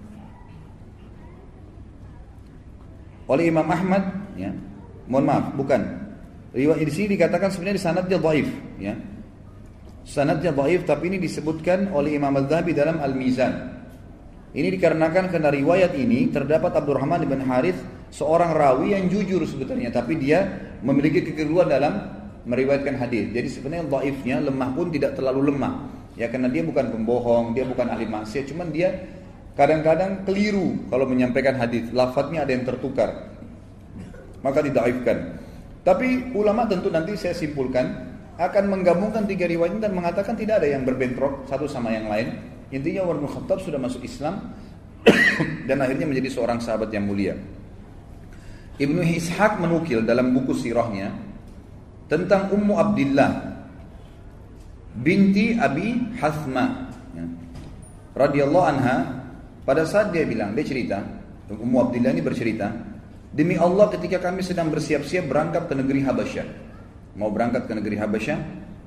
oleh Imam Ahmad, ya. Mohon maaf, bukan. Riwayat di sini dikatakan sebenarnya di sanadnya dhaif, ya. Sanadnya dhaif, tapi ini disebutkan oleh Imam Az-Zahabi dalam Al-Mizan. Ini dikarenakan karena riwayat ini terdapat Abdurrahman bin Harith, seorang rawi yang jujur sebetulnya, tapi dia memiliki kekeliruan dalam meriwayatkan hadis. Jadi sebenarnya dhaifnya, lemah pun tidak terlalu lemah. Ya karena dia bukan pembohong, dia bukan ahli maksiat, cuman dia kadang-kadang keliru kalau menyampaikan hadis, lafadznya ada yang tertukar. Maka didhaifkan. Tapi ulama tentu nanti saya simpulkan akan menggabungkan 3 riwayat dan mengatakan tidak ada yang berbentrok satu sama yang lain. Intinya Umar bin Khattab sudah masuk Islam dan akhirnya menjadi seorang sahabat yang mulia. Ibnu Ishaq menukil dalam buku sirahnya tentang Ummu Abdillah binti Abi Hathma, ya, radhiyallahu anha. Pada saat dia cerita, Ummu Abdillah ini bercerita, demi Allah ketika kami sedang bersiap-siap berangkat ke negeri Habasyah, mau berangkat ke negeri Habasyah,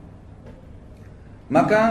maka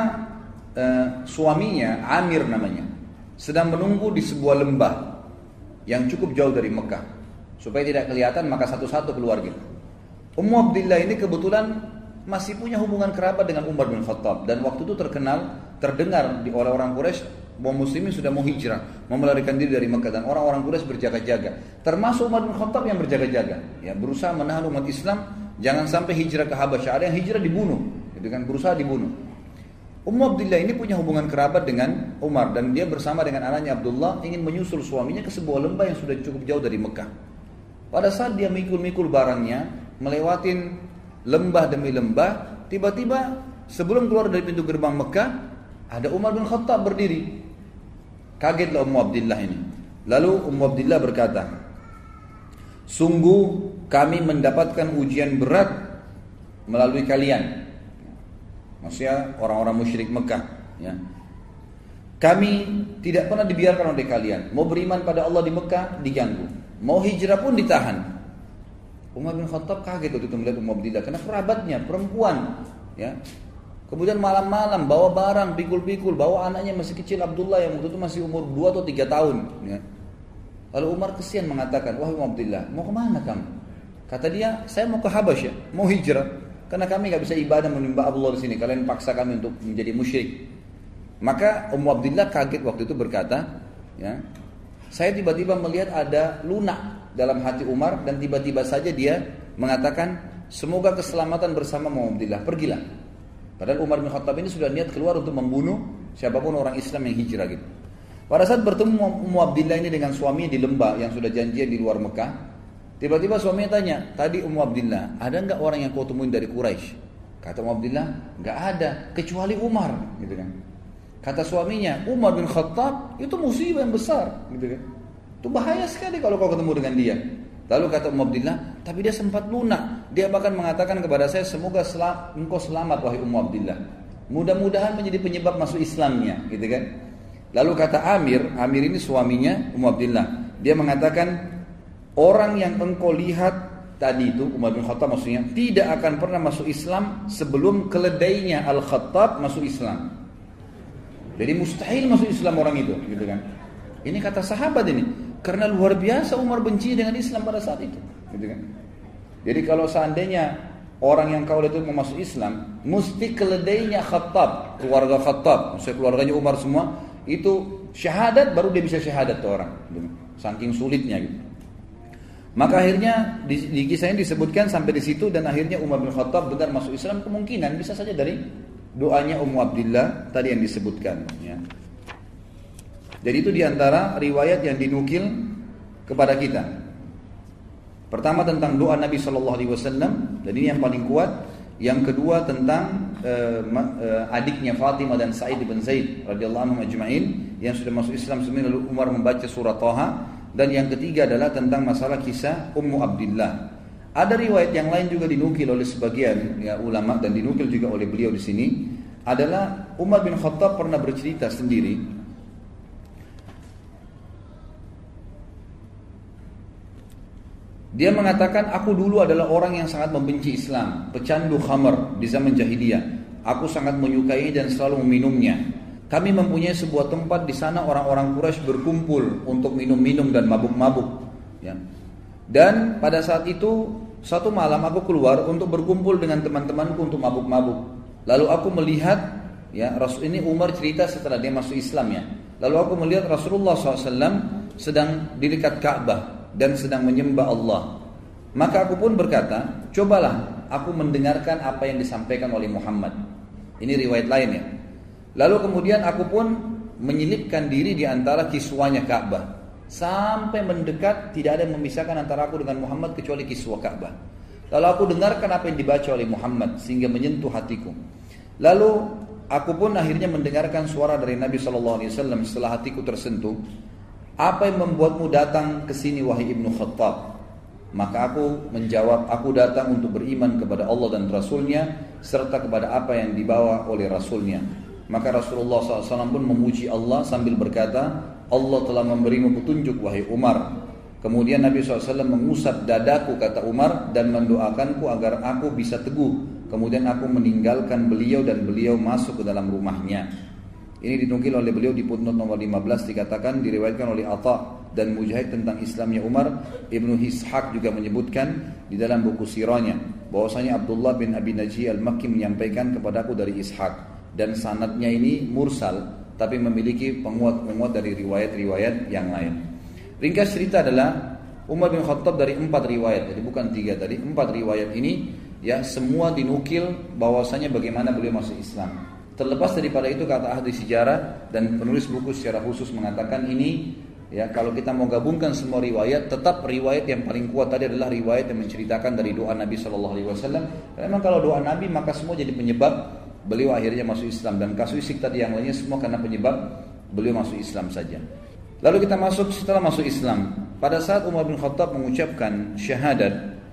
suaminya Amir namanya sedang menunggu di sebuah lembah yang cukup jauh dari Mekah supaya tidak kelihatan, maka satu-satu keluar gitu. Ummu Abdillah ini kebetulan masih punya hubungan kerabat dengan Umar bin Khattab dan waktu itu terdengar oleh orang Quraisy bahwa muslimin sudah mau hijrah, mau melarikan diri dari Mekah dan orang-orang Quraisy berjaga-jaga. Termasuk Umar bin Khattab yang berjaga-jaga, ya berusaha menahan umat Islam jangan sampai hijrah ke Habasyah. Ada yang hijrah dibunuh, gitu kan, berusaha dibunuh. Ummu Abdillah ini punya hubungan kerabat dengan Umar dan dia bersama dengan anaknya Abdullah ingin menyusul suaminya ke sebuah lembah yang sudah cukup jauh dari Mekah. Pada saat dia mikul-mikul barangnya, melewatin lembah demi lembah, tiba-tiba sebelum keluar dari pintu gerbang Mekah, ada Umar bin Khattab berdiri. Kagetlah Ummu Abdillah ini. Lalu Ummu Abdillah berkata, sungguh kami mendapatkan ujian berat melalui kalian. Maksudnya orang-orang musyrik Mekah, ya. Kami tidak pernah dibiarkan oleh kalian. Mau beriman pada Allah di Mekah diganggu, mau hijrah pun ditahan. Umar bin Khattab kaget waktu itu melihat Ummu Abdillah karena kerabatnya perempuan, ya. Kemudian malam-malam bawa barang, pikul-pikul, bawa anaknya masih kecil Abdullah yang waktu itu masih umur 2 atau 3 tahun, ya. Lalu Umar kesian mengatakan, wahai Ummu Abdillah, mau kemana kamu? Kata dia, saya mau ke Habasyah, mau hijrah. Karena kami nggak bisa ibadah menyembah Allah di sini. Kalian paksa kami untuk menjadi musyrik. Maka Ummu Abdillah kaget waktu itu berkata, ya, saya tiba-tiba melihat ada lunak dalam hati Umar dan tiba-tiba saja dia mengatakan, semoga keselamatan bersama Ummu Abdillah. Pergilah. Padahal Umar bin Khattab ini sudah niat keluar untuk membunuh siapapun orang Islam yang hijrah gitu. Pada saat bertemu Ummu Abdillah ini dengan suaminya di lembah yang sudah janjian di luar Mekah, tiba-tiba suaminya tanya, tadi Ummu Abdillah, ada enggak orang yang kau temuin dari Quraisy? Kata Ummu Abdillah, enggak ada, kecuali Umar, gitu kan. Kata suaminya, Umar bin Khattab itu musibah yang besar, gitu kan. Itu bahaya sekali kalau kau ketemu dengan dia. Lalu kata Ummu Abdillah, tapi dia sempat lunak. Dia bahkan mengatakan kepada saya, semoga engkau selamat wahai Ummu Abdillah. Mudah-mudahan menjadi penyebab masuk Islamnya, gitu kan. Lalu kata Amir ini suaminya Ummu Abdillah. Dia mengatakan, orang yang engkau lihat tadi itu, Umar bin Khattab maksudnya, tidak akan pernah masuk Islam sebelum keledainya Al-Khattab masuk Islam. Jadi mustahil masuk Islam orang itu, gitu kan. Ini kata sahabat ini. Karena luar biasa Umar benci dengan Islam pada saat itu. Gitu kan? Jadi kalau seandainya orang yang kau lihat itu mau masuk Islam, mesti keledainya Khattab, keluarga Khattab, maksudnya keluarganya Umar semua, itu syahadat baru dia bisa syahadat tuh orang. Gitu. Saking sulitnya gitu. Maka akhirnya di kisah ini disebutkan sampai di situ dan akhirnya Umar bin Khattab benar masuk Islam, kemungkinan bisa saja dari doanya Ummu Abdillah tadi yang disebutkan. Ya. Jadi itu diantara riwayat yang dinukil kepada kita. Pertama tentang doa Nabi SAW dan ini yang paling kuat. Yang kedua tentang adiknya Fatimah dan Sa'id bin Zaid radhiyallahu anhum ajma'in yang sudah masuk Islam sebenarnya, lalu Umar membaca surah Thaha. Dan yang ketiga adalah tentang masalah kisah Ummu Abdillah. Ada riwayat yang lain juga dinukil oleh sebagian ya, ulama dan dinukil juga oleh beliau di sini adalah Umar bin Khattab pernah bercerita sendiri. Dia mengatakan, aku dulu adalah orang yang sangat membenci Islam, pecandu khamar di zaman jahiliyah. Aku sangat menyukai dan selalu meminumnya. Kami mempunyai sebuah tempat di sana orang-orang Quraisy berkumpul untuk minum-minum dan mabuk-mabuk. Ya. Dan pada saat itu satu malam aku keluar untuk berkumpul dengan teman-temanku untuk mabuk-mabuk. Lalu aku melihat, ya Rasul ini Umar cerita setelah dia masuk Islam ya. Lalu aku melihat Rasulullah SAW sedang di dekat Ka'bah dan sedang menyembah Allah. Maka aku pun berkata, cobalah aku mendengarkan apa yang disampaikan oleh Muhammad. Ini riwayat lain ya. Lalu kemudian aku pun menyelipkan diri di antara kiswanya Ka'bah. Sampai mendekat, tidak ada yang memisahkan antara aku dengan Muhammad kecuali kiswah Ka'bah. Lalu aku dengarkan apa yang dibaca oleh Muhammad sehingga menyentuh hatiku. Lalu aku pun akhirnya mendengarkan suara dari Nabi SAW setelah hatiku tersentuh. Apa yang membuatmu datang ke sini wahai Ibnu Khattab? Maka aku menjawab, aku datang untuk beriman kepada Allah dan Rasulnya serta kepada apa yang dibawa oleh Rasulnya. Maka Rasulullah SAW pun memuji Allah sambil berkata, Allah telah memberimu petunjuk wahai Umar. Kemudian Nabi SAW mengusap dadaku kata Umar dan mendoakanku agar aku bisa teguh. Kemudian aku meninggalkan beliau dan beliau masuk ke dalam rumahnya. Ini dinukil oleh beliau di footnote nomor 15 dikatakan diriwayatkan oleh Atha dan Mujahid tentang Islamnya Umar. Ibnu Ishaq juga menyebutkan di dalam buku sirahnya bahwasanya Abdullah bin Abi Najih al-Makki menyampaikan kepadaku dari Ishaq. Dan sanadnya ini mursal tapi memiliki penguat-penguat dari riwayat-riwayat yang lain. Ringkas cerita adalah Umar bin Khattab dari 4 riwayat, jadi bukan 3 tadi, 4 riwayat ini ya semua dinukil bahwasanya bagaimana beliau masuk Islam. Terlepas daripada itu kata ahli sejarah dan penulis buku secara khusus mengatakan ini ya kalau kita mau gabungkan semua riwayat, tetap riwayat yang paling kuat tadi adalah riwayat yang menceritakan dari doa Nabi SAW. Karena memang kalau doa Nabi maka semua jadi penyebab beliau akhirnya masuk Islam, dan kasuistik tadi yang lainnya semua karena penyebab beliau masuk Islam saja. Lalu kita masuk setelah masuk Islam. Pada saat Umar bin Khattab mengucapkan syahadat,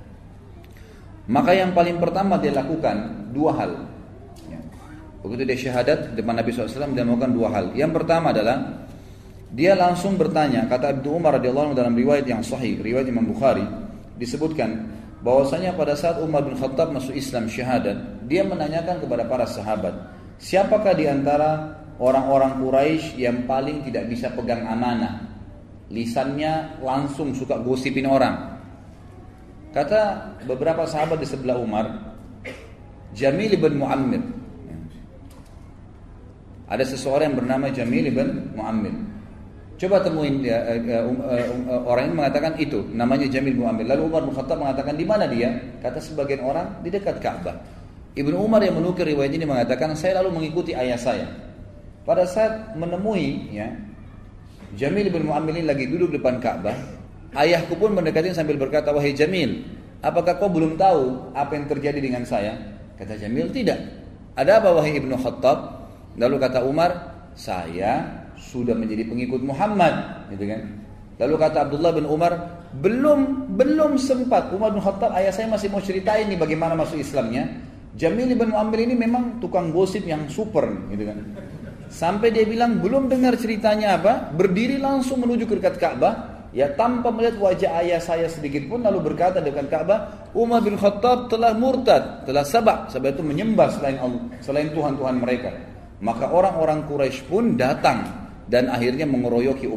maka yang paling pertama dia lakukan 2 hal. Begitu dia syahadat depan Nabi SAW, dia melakukan 2 hal. Yang pertama adalah dia langsung bertanya. Kata Ibnu Umar radhiyallahu anhu dalam riwayat yang sahih, riwayat Imam Bukhari, disebutkan bahwasanya pada saat Umar bin Khattab masuk Islam syahadat, dia menanyakan kepada para sahabat, siapakah di antara orang-orang Quraisy yang paling tidak bisa pegang amanah? Lisannya langsung suka gosipin orang. Kata beberapa sahabat di sebelah Umar, Jamil bin Muammir. Ada seseorang yang bernama Jamil bin Muammir. Coba temuin dia, orang ini mengatakan itu namanya Jamil bin Muammir. Lalu Umar bin Khattab mengatakan di mana dia? Kata sebagian orang di dekat Ka'bah. Ibnu Umar yang menukil riwayat ini mengatakan saya lalu mengikuti ayah saya. Pada saat menemui ya Jamil bin Muammir ini lagi duduk depan Ka'bah, ayahku pun mendekati sambil berkata, wahai Jamil, apakah kau belum tahu apa yang terjadi dengan saya? Kata Jamil, tidak. Ada apa wahai Ibnu Khattab? Lalu kata Umar, saya sudah menjadi pengikut Muhammad, gitu kan? Lalu kata Abdullah bin Umar, belum sempat. Umar bin Khattab, ayah saya masih mau ceritain nih bagaimana masuk Islamnya. Jamil bin Muammir ini memang tukang gosip yang super, gitu kan? Sampai dia bilang belum dengar ceritanya apa, berdiri langsung menuju ke dekat Ka'bah, ya tanpa melihat wajah ayah saya sedikit pun, lalu berkata dekat Ka'bah, Umar bin Khattab telah murtad, telah sabak itu menyembah selain Allah, selain Tuhan-Tuhan mereka. Maka orang-orang Quraisy pun datang dan akhirnya mengeroyoki Umar.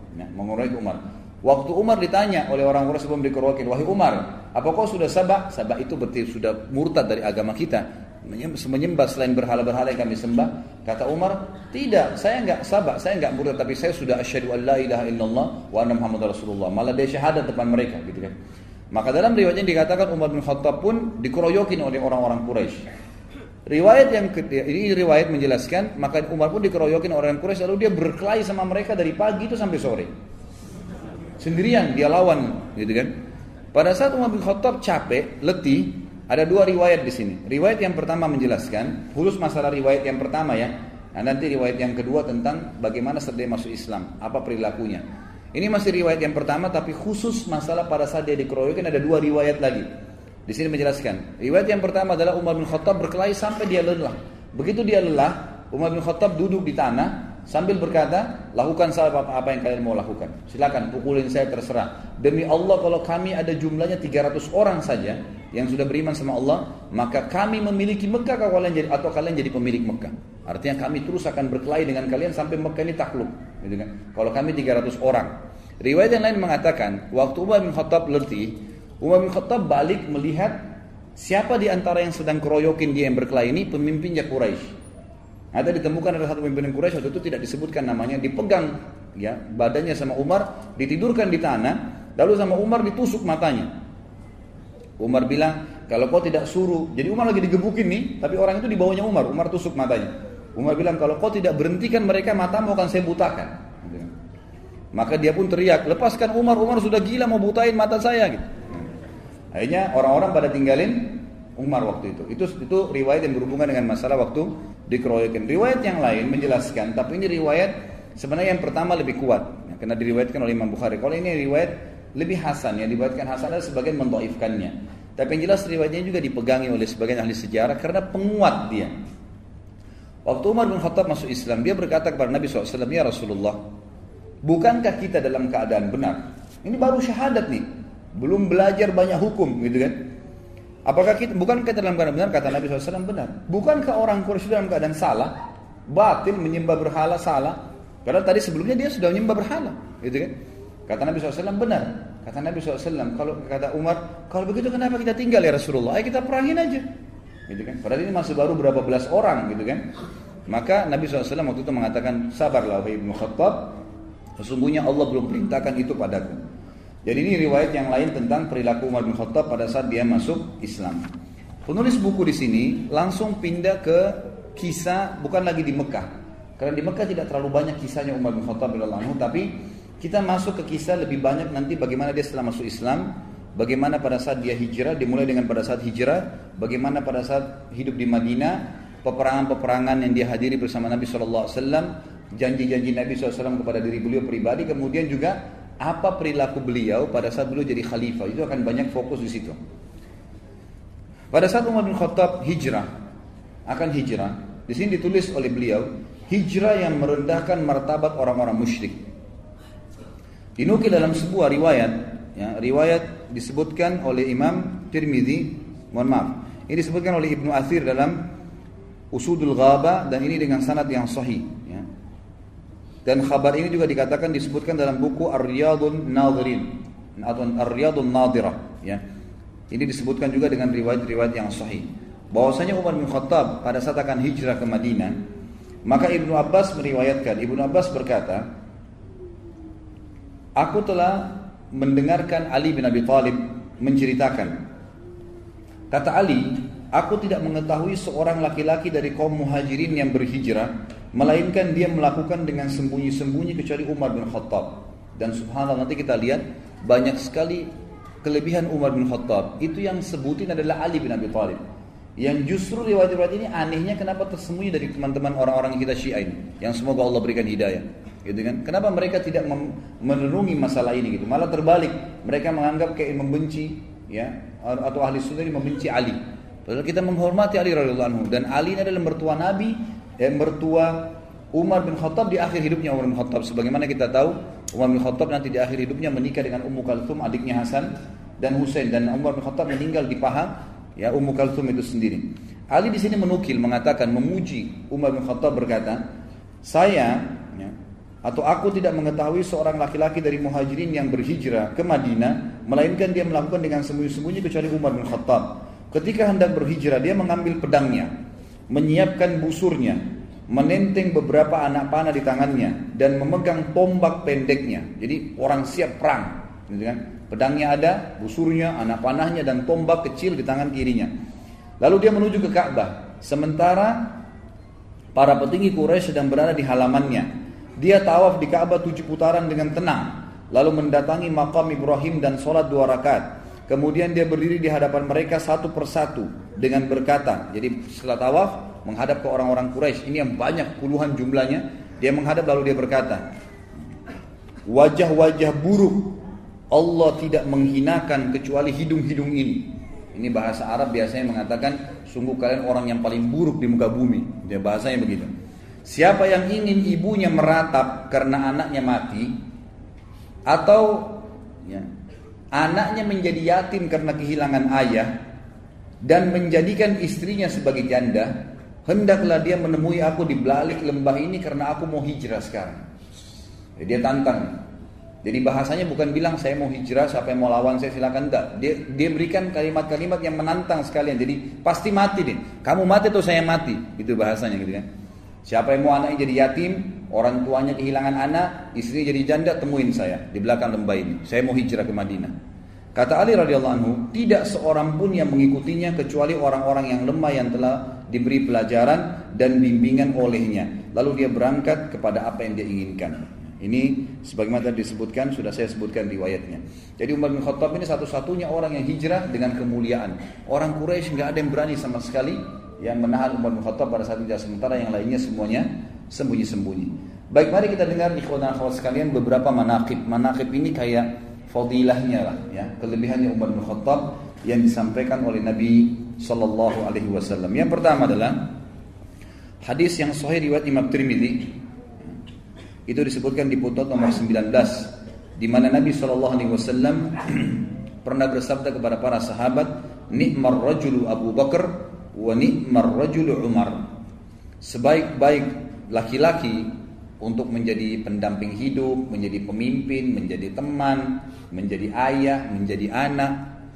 Ya, mengeroyok Umar. Waktu Umar ditanya oleh orang-orang sebelum dikeroyokin, wahai Umar, apa kau sudah sabak? Sabak itu berarti sudah murtad dari agama kita, menyembah selain berhala-berhala yang kami sembah. Kata Umar, tidak, saya enggak sabak, saya enggak murtad, tapi saya sudah asyhadu an la ilaha illallah wa anna muhammadar rasulullah. Malah dia syahadat depan mereka, gitu kan. Maka dalam riwayatnya dikatakan Umar bin Khattab pun dikeroyokin oleh orang-orang Quraisy. Riwayat yang ini riwayat menjelaskan, maka Umar pun dikeroyokin orang Quraisy, lalu dia berkelahi sama mereka dari pagi itu sampai sore. Sendirian dia lawan, gitu kan. Pada saat Umar bin Khattab capek, letih, ada dua riwayat di sini. Riwayat yang pertama menjelaskan, khusus masalah riwayat yang pertama ya. Nah, nanti riwayat yang kedua tentang bagaimana setelah dia masuk Islam, apa perilakunya. Ini masih riwayat yang pertama, tapi khusus masalah pada saat dia dikeroyokin ada dua riwayat lagi. Di sini menjelaskan. Riwayat yang pertama adalah Umar bin Khattab berkelahi sampai dia lelah. Begitu dia lelah, Umar bin Khattab duduk di tanah sambil berkata, lakukan apa yang kalian mau lakukan. Silakan pukulin saya, terserah. Demi Allah kalau kami ada jumlahnya 300 orang saja yang sudah beriman sama Allah, maka kami memiliki Mekah atau kalian jadi pemilik Mekah. Artinya kami terus akan berkelahi dengan kalian sampai Mekah ini takluk, gitu kan? Kalau kami 300 orang. Riwayat yang lain mengatakan, waktu Umar bin Khattab letih, Umar bin Khattab balik melihat siapa di antara yang sedang keroyokin dia yang berkelahi ini, pemimpinnya Quraisy. Ada ditemukan ada satu pimpinan Quraisy, waktu itu tidak disebutkan namanya, dipegang ya badannya sama Umar, ditidurkan di tanah, lalu sama Umar ditusuk matanya. Umar bilang, kalau kau tidak suruh, jadi Umar lagi digebukin nih, tapi orang itu di bawahnya Umar tusuk matanya. Umar bilang, kalau kau tidak berhentikan mereka, matamu akan saya butakan. Maka dia pun teriak, lepaskan Umar sudah gila mau butain mata saya gitu. Akhirnya orang-orang pada tinggalin Umar waktu itu. Itu riwayat yang berhubungan dengan masalah waktu dikeroyokin. Riwayat yang lain menjelaskan, tapi ini riwayat sebenarnya yang pertama lebih kuat, ya, karena diriwayatkan oleh Imam Bukhari. Kalau ini riwayat lebih hasan, ya diriwayatkan hasan, ada sebagian mendhaifkannya. Tapi yang jelas riwayatnya juga dipegangi oleh sebagian ahli sejarah karena penguat dia. Waktu Umar bin Khattab masuk Islam, dia berkata kepada Nabi SAW, ya Rasulullah, bukankah kita dalam keadaan benar? Ini baru syahadat nih, belum belajar banyak hukum, gitu kan? Apakah bukankah dalam keadaan benar? Kata Nabi SAW, benar. Bukankah orang Quraisy dalam keadaan salah, batil, menyembah berhala, salah? Karena tadi sebelumnya dia sudah menyembah berhala, gitu kan? Kata Nabi SAW, benar. Kata Nabi SAW, kata Umar, kalau begitu kenapa kita tinggal ya Rasulullah? Ayo kita perangin aja, gitu kan? Padahal ini masih baru berapa belas orang, gitu kan? Maka Nabi SAW waktu itu mengatakan, sabarlah wahai Ibnu Khattab, sesungguhnya Allah belum perintahkan itu padaku. Jadi ini riwayat yang lain tentang perilaku Umar bin Khattab pada saat dia masuk Islam. Penulis buku di sini langsung pindah ke kisah, bukan lagi di Mekah. Karena di Mekah tidak terlalu banyak kisahnya Umar bin Khattab radhiyallahu anhu, tapi kita masuk ke kisah lebih banyak nanti bagaimana dia setelah masuk Islam, bagaimana pada saat dia hijrah, dimulai dengan pada saat hijrah, bagaimana pada saat hidup di Madinah, peperangan-peperangan yang dia hadiri bersama Nabi SAW, janji-janji Nabi SAW kepada diri beliau pribadi, kemudian juga apa perilaku beliau pada saat beliau jadi khalifah. Itu akan banyak fokus di situ. Pada saat Umar bin Khattab akan hijrah, di sini ditulis oleh beliau, hijrah yang merendahkan martabat orang-orang musyrik. Dinukil dalam sebuah riwayat, ya, riwayat disebutkan oleh Imam Tirmidzi, ini disebutkan oleh Ibnu Athir dalam Usudul Ghaba, dan ini dengan sanad yang sahih, ya. Dan khabar ini juga dikatakan disebutkan dalam buku Ar-Riyadun Nadhirin atau Ar-Riyadun Nadhirah, ya. Ini disebutkan juga dengan riwayat-riwayat yang sahih bahwasanya Umar bin Khattab pada saat akan hijrah ke Madinah, maka Ibnu Abbas meriwayatkan, Ibnu Abbas berkata, aku telah mendengarkan Ali bin Abi Thalib menceritakan, kata Ali, aku tidak mengetahui seorang laki-laki dari kaum muhajirin yang berhijrah melainkan dia melakukan dengan sembunyi-sembunyi kecuali Umar bin Khattab. Dan subhanallah, nanti kita lihat banyak sekali kelebihan Umar bin Khattab. Itu yang sebutin adalah Ali bin Abi Thalib. Yang justru riwayat-riwayat ini anehnya kenapa tersembunyi dari teman-teman orang-orang kita Syiah ini, yang semoga Allah berikan hidayah, gitu kan? Kenapa mereka tidak merenungi masalah ini gitu? Malah terbalik, mereka menganggap kayak membenci, ya, atau ahli sunnah ini membenci Ali. Padahal kita menghormati Ali radhiyallahu anhu, dan Ali ini adalah mertua Nabi, mertua Umar bin Khattab di akhir hidupnya Umar bin Khattab. Sebagaimana kita tahu, Umar bin Khattab nanti di akhir hidupnya menikah dengan Ummu Kalthum, adiknya Hasan dan Husain, dan Umar bin Khattab meninggal di paha, ya, Ummu Kalthum itu sendiri. Ali di sini menukil, mengatakan, memuji Umar bin Khattab, berkata, saya, ya, Atau aku tidak mengetahui seorang laki-laki dari muhajirin yang berhijrah ke Madinah, melainkan dia melakukan dengan sembunyi-sembunyi kecuali Umar bin Khattab. Ketika hendak berhijrah, dia mengambil pedangnya, menyiapkan busurnya, menenteng beberapa anak panah di tangannya, dan memegang tombak pendeknya. Jadi orang siap perang, gitu kan? Pedangnya ada, busurnya, anak panahnya, dan tombak kecil di tangan kirinya. Lalu dia menuju ke Ka'bah. Sementara para petinggi Quraisy sedang berada di halamannya. Dia tawaf di Ka'bah 7 putaran dengan tenang, lalu mendatangi makam Ibrahim dan sholat 2 rakaat. Kemudian dia berdiri di hadapan mereka satu persatu dengan berkata, jadi setelah tawaf menghadap ke orang-orang Quraisy, ini yang banyak puluhan jumlahnya, dia menghadap lalu dia berkata, wajah-wajah buruk Allah tidak menghinakan kecuali hidung-hidung ini. Ini bahasa Arab biasanya mengatakan, sungguh kalian orang yang paling buruk di muka bumi. Dia bahasanya begitu. Siapa yang ingin ibunya meratap karena anaknya mati, atau ya, anaknya menjadi yatim karena kehilangan ayah, dan menjadikan istrinya sebagai janda, hendaklah dia menemui aku di balik lembah ini karena aku mau hijrah sekarang. Jadi dia tantang. Jadi bahasanya bukan bilang saya mau hijrah, siapa yang mau lawan saya silakan, enggak. Dia berikan kalimat-kalimat yang menantang sekalian. Jadi pasti mati deh. Kamu mati atau saya mati. Itu bahasanya gitu kan. Siapa yang mau anaknya jadi yatim, orang tuanya kehilangan anak, istrinya jadi janda, temuin saya di belakang lembah ini. Saya mau hijrah ke Madinah. Kata Ali radhiyallahu anhu, tidak seorang pun yang mengikutinya kecuali orang-orang yang lemah yang telah diberi pelajaran dan bimbingan olehnya. Lalu dia berangkat kepada apa yang dia inginkan. Ini sebagaimana tadi disebutkan, sudah saya sebutkan riwayatnya. Jadi Umar bin Khattab ini satu-satunya orang yang hijrah dengan kemuliaan. Orang Quraisy nggak ada yang berani sama sekali yang menahan Umar bin Khattab pada saat itu, sementara yang lainnya semuanya sembunyi-sembunyi. Baik, mari kita dengar ikhwan dan akhwat sekalian beberapa manaqib. Manaqib ini kayak fadilahnya lah, ya, kelebihannya Umar bin Khattab yang disampaikan oleh Nabi sallallahu alaihi wasallam. Yang pertama adalah hadis yang sahih riwayat Imam Tirmidzi. Itu disebutkan di footnote nomor 19, di mana Nabi SAW pernah bersabda kepada para sahabat, ni'mar rajulu Abu Bakar wa ni'mar rajulu Umar. Sebaik-baik laki-laki untuk menjadi pendamping hidup, menjadi pemimpin, menjadi teman, menjadi ayah, menjadi anak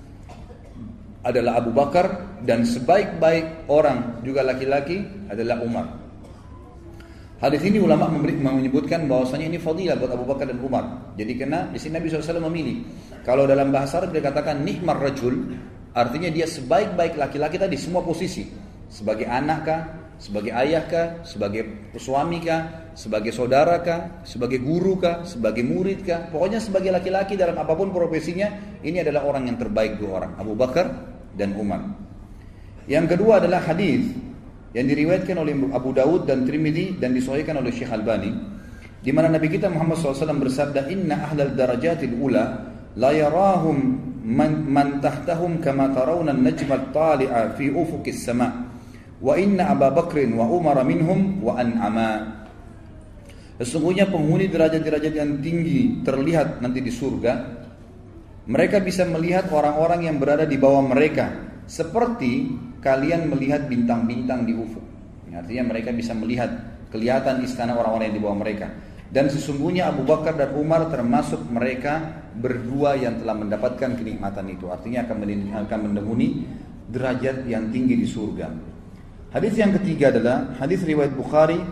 adalah Abu Bakar, dan sebaik-baik orang juga laki-laki adalah Umar. Hadis ini ulama menyebutkan bahwasanya ini fadilah buat Abu Bakar dan Umar. Jadi karena di sini Nabi SAW memilih. Kalau dalam bahasa Arab dia katakan ni'mar rajul, artinya dia sebaik-baik laki-laki tadi semua posisi. Sebagai anak kah, sebagai ayah kah, sebagai suami kah, sebagai saudara kah, sebagai guru kah, sebagai murid kah. Pokoknya sebagai laki-laki dalam apapun profesinya, ini adalah orang yang terbaik dua orang, Abu Bakar dan Umar. Yang kedua adalah hadis yang diriwayatkan oleh Abu Dawud dan Tirmidzi dan disahihkan oleh Syekh Albani, di mana Nabi kita Muhammad SAW bersabda, inna ahlal darajatil ula la yarahum man tahtahum kama tarawna an-najma at-tali'a fi ufuqis sama' wa inna Abu Bakrin wa Umar minhum wa an'ama. Sesungguhnya penghuni derajat-derajat yang tinggi terlihat nanti di surga, mereka bisa melihat orang-orang yang berada di bawah mereka seperti kalian melihat bintang-bintang di ufuk. Artinya mereka bisa melihat, kelihatan istana orang-orang yang di bawah mereka. Dan sesungguhnya Abu Bakar dan Umar termasuk mereka berdua yang telah mendapatkan kenikmatan itu. Artinya akan menembuni derajat yang tinggi di surga. Hadis yang ketiga adalah hadis riwayat Bukhari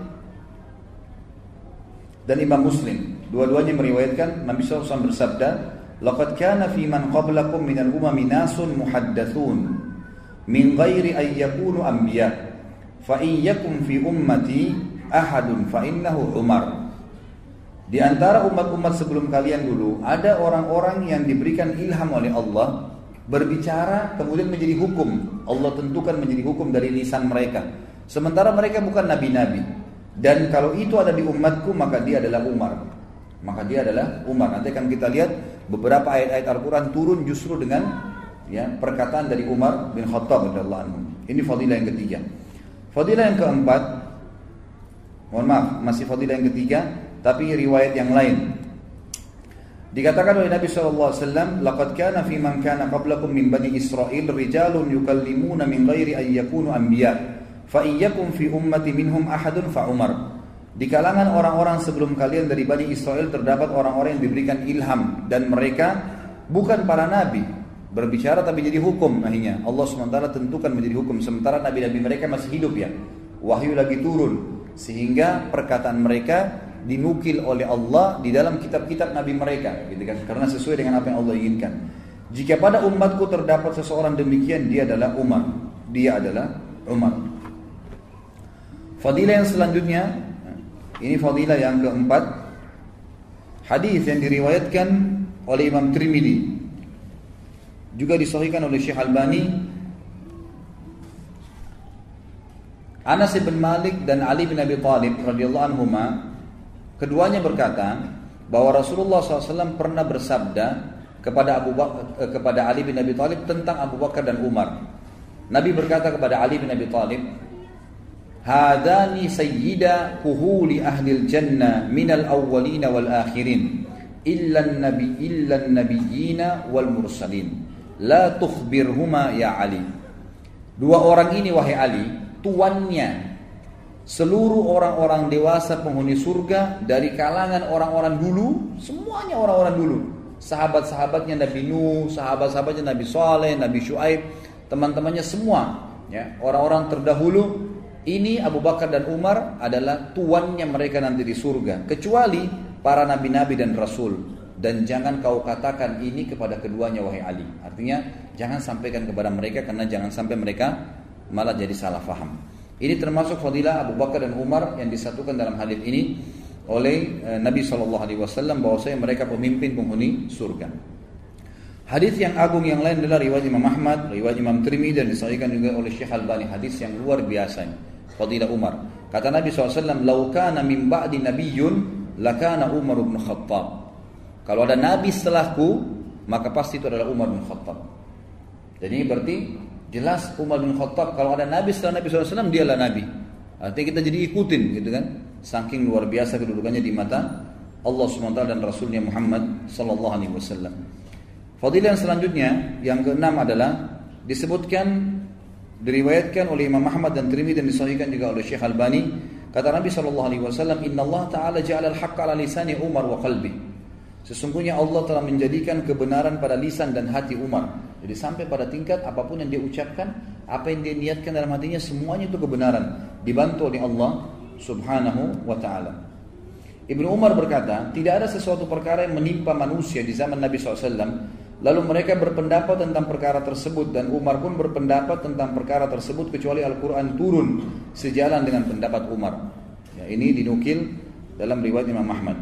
dan Imam Muslim. Dua-duanya meriwayatkan Nabi SAW bersabda, laqad kana fi man qablakum minal umami nasun muhaddatsun min ghairi ay yakunu anbiya fa in yakum fi ummati ahadun fa innahu Umar. Di antara umat-umat sebelum kalian dulu ada orang-orang yang diberikan ilham oleh Allah berbicara kemudian menjadi hukum. Allah tentukan menjadi hukum dari lisan mereka. Sementara mereka bukan nabi-nabi. Dan kalau itu ada di umatku maka dia adalah Umar. Maka dia adalah Umar. Nanti akan kita lihat beberapa ayat-ayat Al-Quran turun justru dengan perkataan dari Umar bin Khattab radhiyallahu anhu. Ini fadilah yang ketiga. Fadilah yang keempat, mohon maaf, masih fadilah yang ketiga, tapi riwayat yang lain. Dikatakan oleh Nabi SAW, laqad kana fi man kana qablakum min bani Israil rijalun yukallimuna min ghairi an yakunu anbiya, fa iyyakum fi ummati minhum ahadun fa Umar. Di kalangan orang-orang sebelum kalian dari Bani Israel terdapat orang-orang yang diberikan ilham dan mereka bukan para nabi berbicara tapi jadi hukum akhirnya. Allah SWT tentukan menjadi hukum sementara nabi-nabi mereka masih hidup ya. Wahyu lagi turun sehingga perkataan mereka dinukil oleh Allah di dalam kitab-kitab nabi mereka gitu kan, karena sesuai dengan apa yang Allah inginkan. Jika pada umatku terdapat seseorang demikian, dia adalah Umar. Fadilah yang selanjutnya, ini fadilah yang keempat, hadis yang diriwayatkan oleh Imam Tirmidzi, juga disahihkan oleh Syekh Albani. Anas bin Malik dan Ali bin Abi Thalib radhiyallahu anhuma, keduanya berkata bahwa Rasulullah SAW pernah bersabda kepada Ali bin Abi Thalib tentang Abu Bakar dan Umar. Nabi berkata kepada Ali bin Abi Thalib, "Hadani sayyida kuhuli ahlil jannah minal awwalina wal akhirin illa an-nabiyyina wal mursalin la tukhbirhuma ya Ali." Dua orang ini wahai Ali, tuannya seluruh orang-orang dewasa penghuni surga dari kalangan orang-orang dulu, semuanya orang-orang dulu. Sahabat-sahabatnya Nabi Nuh, sahabat-sahabatnya Nabi Saleh, Nabi Syuaib, teman-temannya semua, ya, orang-orang terdahulu. Ini Abu Bakar dan Umar adalah tuannya mereka nanti di surga, kecuali para nabi-nabi dan rasul. Dan jangan kau katakan ini kepada keduanya wahai Ali. Artinya jangan sampaikan kepada mereka, karena jangan sampai mereka malah jadi salah faham. Ini termasuk fadilah Abu Bakar dan Umar yang disatukan dalam hadis ini oleh Nabi SAW, bahwasanya mereka pemimpin penghuni surga. Hadis yang agung yang lain adalah riwayat Imam Ahmad, riwayat Imam Tirmidzi, dan disahihkan juga oleh Syekh Albani. Hadis yang luar biasa, fadilah Umar. Kata Nabi SAW, "Lau kana min ba'di nabiyyun lakana Umar bin Khattab." Kalau ada nabi setelahku, maka pasti itu adalah Umar bin Khattab. Jadi berarti jelas Umar bin Khattab, kalau ada nabi setelah Nabi SAW, dialah nabi. Artinya kita jadi ikutin gitu kan. Saking luar biasa kedudukannya di mata Allah SWT dan Rasulnya Muhammad SAW. Fadilah yang selanjutnya, yang keenam adalah disebutkan, diriwayatkan oleh Imam Ahmad dan Tirmidzi dan disahihkan juga oleh Syekh Albani. Kata Nabi SAW, "Inna Allah Ta'ala ja'ala al-haqqa ala lisani Umar wa qalbi." Sesungguhnya Allah telah menjadikan kebenaran pada lisan dan hati Umar. Jadi sampai pada tingkat apapun yang dia ucapkan, apa yang dia niatkan dalam hatinya, semuanya itu kebenaran, dibantu oleh Allah Subhanahu wa ta'ala. Ibnu Umar berkata, tidak ada sesuatu perkara yang menimpa manusia di zaman Nabi SAW, lalu mereka berpendapat tentang perkara tersebut, dan Umar pun berpendapat tentang perkara tersebut, kecuali Al-Quran turun sejalan dengan pendapat Umar. Ya, ini dinukil dalam riwayat Imam Ahmad.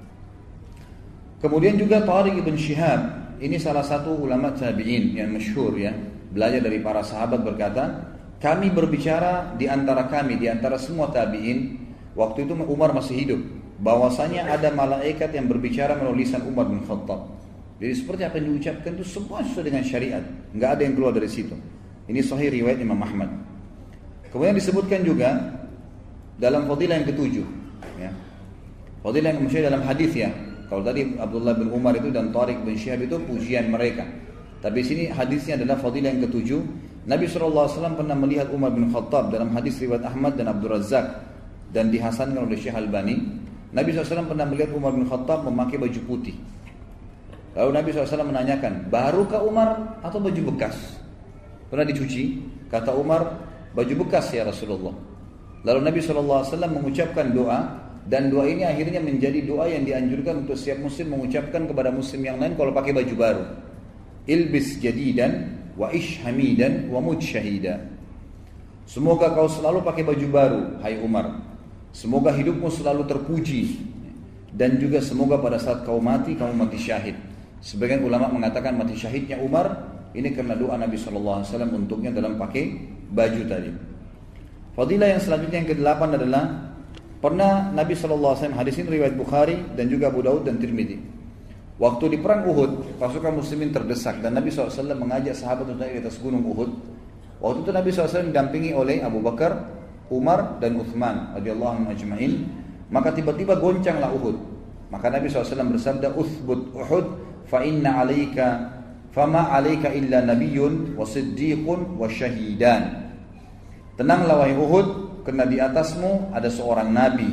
Kemudian juga Tariq ibn Shihab, ini salah satu ulama tabi'in yang masyhur, ya, belajar dari para sahabat, berkata, kami berbicara di antara kami, di antara semua tabi'in, waktu itu Umar masih hidup, bahwasanya ada malaikat yang berbicara melalui lisan Umar bin Khattab. Jadi seperti apa yang diucapkan itu semua sesuai dengan syariat, nggak ada yang keluar dari situ. Ini sahih riwayat Imam Ahmad. Kemudian disebutkan juga dalam fadilah yang ketujuh, ya, fadilah yang maksudnya dalam hadis, ya. Kalau tadi Abdullah bin Umar itu dan Tariq bin Shihab itu pujian mereka, tapi sini hadisnya adalah fadilah yang ketujuh. Nabi SAW pernah melihat Umar bin Khattab dalam hadis riwayat Ahmad dan Abdul Razzaq dan dihasankan oleh Syekh Albani. Nabi SAW pernah melihat Umar bin Khattab memakai baju putih. Lalu Nabi SAW menanyakan, barukah Umar atau baju bekas? Pernah dicuci? Kata Umar, baju bekas ya Rasulullah. Lalu Nabi SAW mengucapkan doa, dan doa ini akhirnya menjadi doa yang dianjurkan untuk setiap muslim mengucapkan kepada muslim yang lain kalau pakai baju baru. Ilbis jadidan wa ish hamidan wa mut syahida. Semoga kau selalu pakai baju baru, hai Umar. Semoga hidupmu selalu terpuji, dan juga semoga pada saat kau mati, kamu mati syahid. Sebagian ulama mengatakan mati syahidnya Umar ini karena doa Nabi SAW untuknya dalam pakai baju tadi. Fadilah yang selanjutnya yang ke-8 adalah pernah Nabi SAW, hadis ini riwayat Bukhari dan juga Abu Daud dan Tirmidzi. Waktu di perang Uhud, pasukan muslimin terdesak dan Nabi SAW mengajak sahabat untuk naik di atas gunung Uhud. Waktu itu Nabi SAW didampingi oleh Abu Bakar, Umar dan Uthman radhiyallahu anhum ajma'in. Maka tiba-tiba goncanglah Uhud. Maka Nabi SAW bersabda, "Uthbut Uhud, fa inna 'alaika fama 'alaika illa nabiyyun wa siddiqun wa syahidan." Tenanglah wahai Uhud, karena di atasmu ada seorang nabi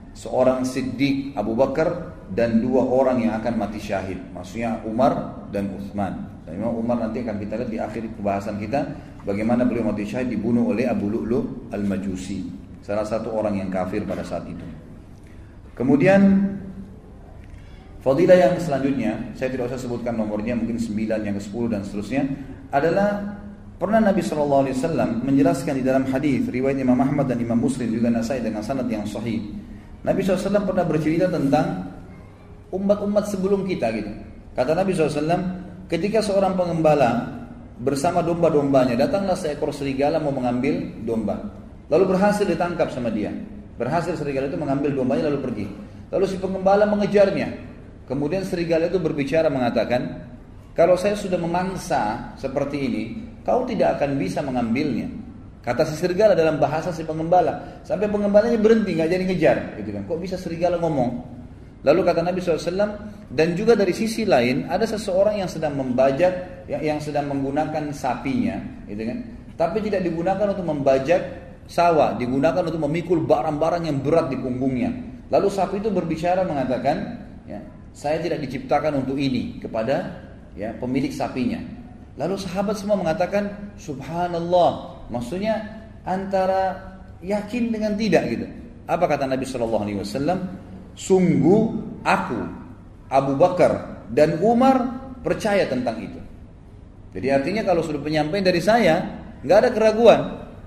seorang Siddiq Abu Bakar dan 2 orang yang akan mati syahid. Maksudnya Umar dan Utsman. Dan Imam Umar nanti akan kita lihat di akhir pembahasan kita bagaimana beliau mati syahid dibunuh oleh Abu Lu'lu' al-Majusi, salah satu orang yang kafir pada saat itu. Kemudian fadilah yang selanjutnya, saya tidak usah sebutkan nomornya, mungkin 9, yang ke-10 dan seterusnya, adalah pernah Nabi SAW menjelaskan di dalam hadis riwayat Imam Ahmad dan Imam Muslim juga Nasai dengan sanad yang sahih. Nabi SAW pernah bercerita tentang umat-umat sebelum kita gitu. Kata Nabi SAW, ketika seorang pengembala bersama domba-dombanya, datanglah seekor serigala mau mengambil domba. Lalu berhasil ditangkap sama dia. Berhasil serigala itu mengambil dombanya lalu pergi. Lalu si pengembala mengejarnya. Kemudian serigala itu berbicara mengatakan, kalau saya sudah memangsa seperti ini, kau tidak akan bisa mengambilnya. Kata si serigala dalam bahasa si pengembala. Sampai pengembalanya berhenti, gak jadi ngejar. Gitu kan. Kok bisa serigala ngomong? Lalu kata Nabi SAW, dan juga dari sisi lain ada seseorang yang sedang membajak, yang sedang menggunakan sapinya, gitu kan? Tapi tidak digunakan untuk membajak sawah, digunakan untuk memikul barang-barang yang berat di punggungnya. Lalu sapi itu berbicara mengatakan, ya, saya tidak diciptakan untuk ini kepada ya pemilik sapinya. Lalu sahabat semua mengatakan, Subhanallah, maksudnya antara yakin dengan tidak gitu. Apa kata Nabi SAW? Sungguh aku, Abu Bakar dan Umar percaya tentang itu. Jadi artinya kalau sudah penyampaian dari saya, nggak ada keraguan.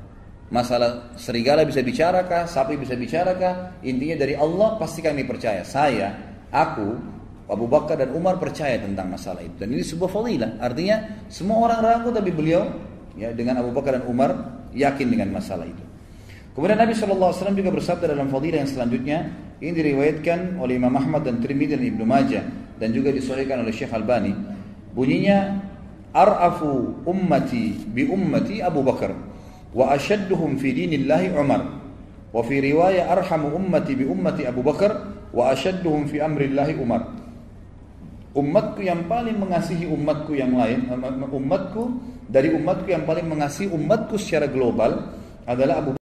Masalah serigala bisa bicarakah, sapi bisa bicarakah, intinya dari Allah pasti kami percaya. Saya, aku, Abu Bakar dan Umar percaya tentang masalah itu. Dan ini sebuah fadilah. Artinya semua orang ragu tapi beliau ya dengan Abu Bakar dan Umar yakin dengan masalah itu. Kemudian Nabi SAW juga bersabda dalam fadilah yang selanjutnya, ini diriwayatkan oleh Imam Ahmad dan Tirmidzi dan Ibnu Majah dan juga disahihkan oleh Syekh Albani. Bunyinya, ar'afu ummati bi ummati Abu Bakar wa ashadduhum fi dinillahi Umar. Wa fi riwayah arhamu ummati bi ummati Abu Bakar wa ashadduhum fi amrillahi Umar. Umatku yang paling mengasihi umatku yang lain, umatku dari umatku yang paling mengasihi umatku secara global adalah Abu Bakar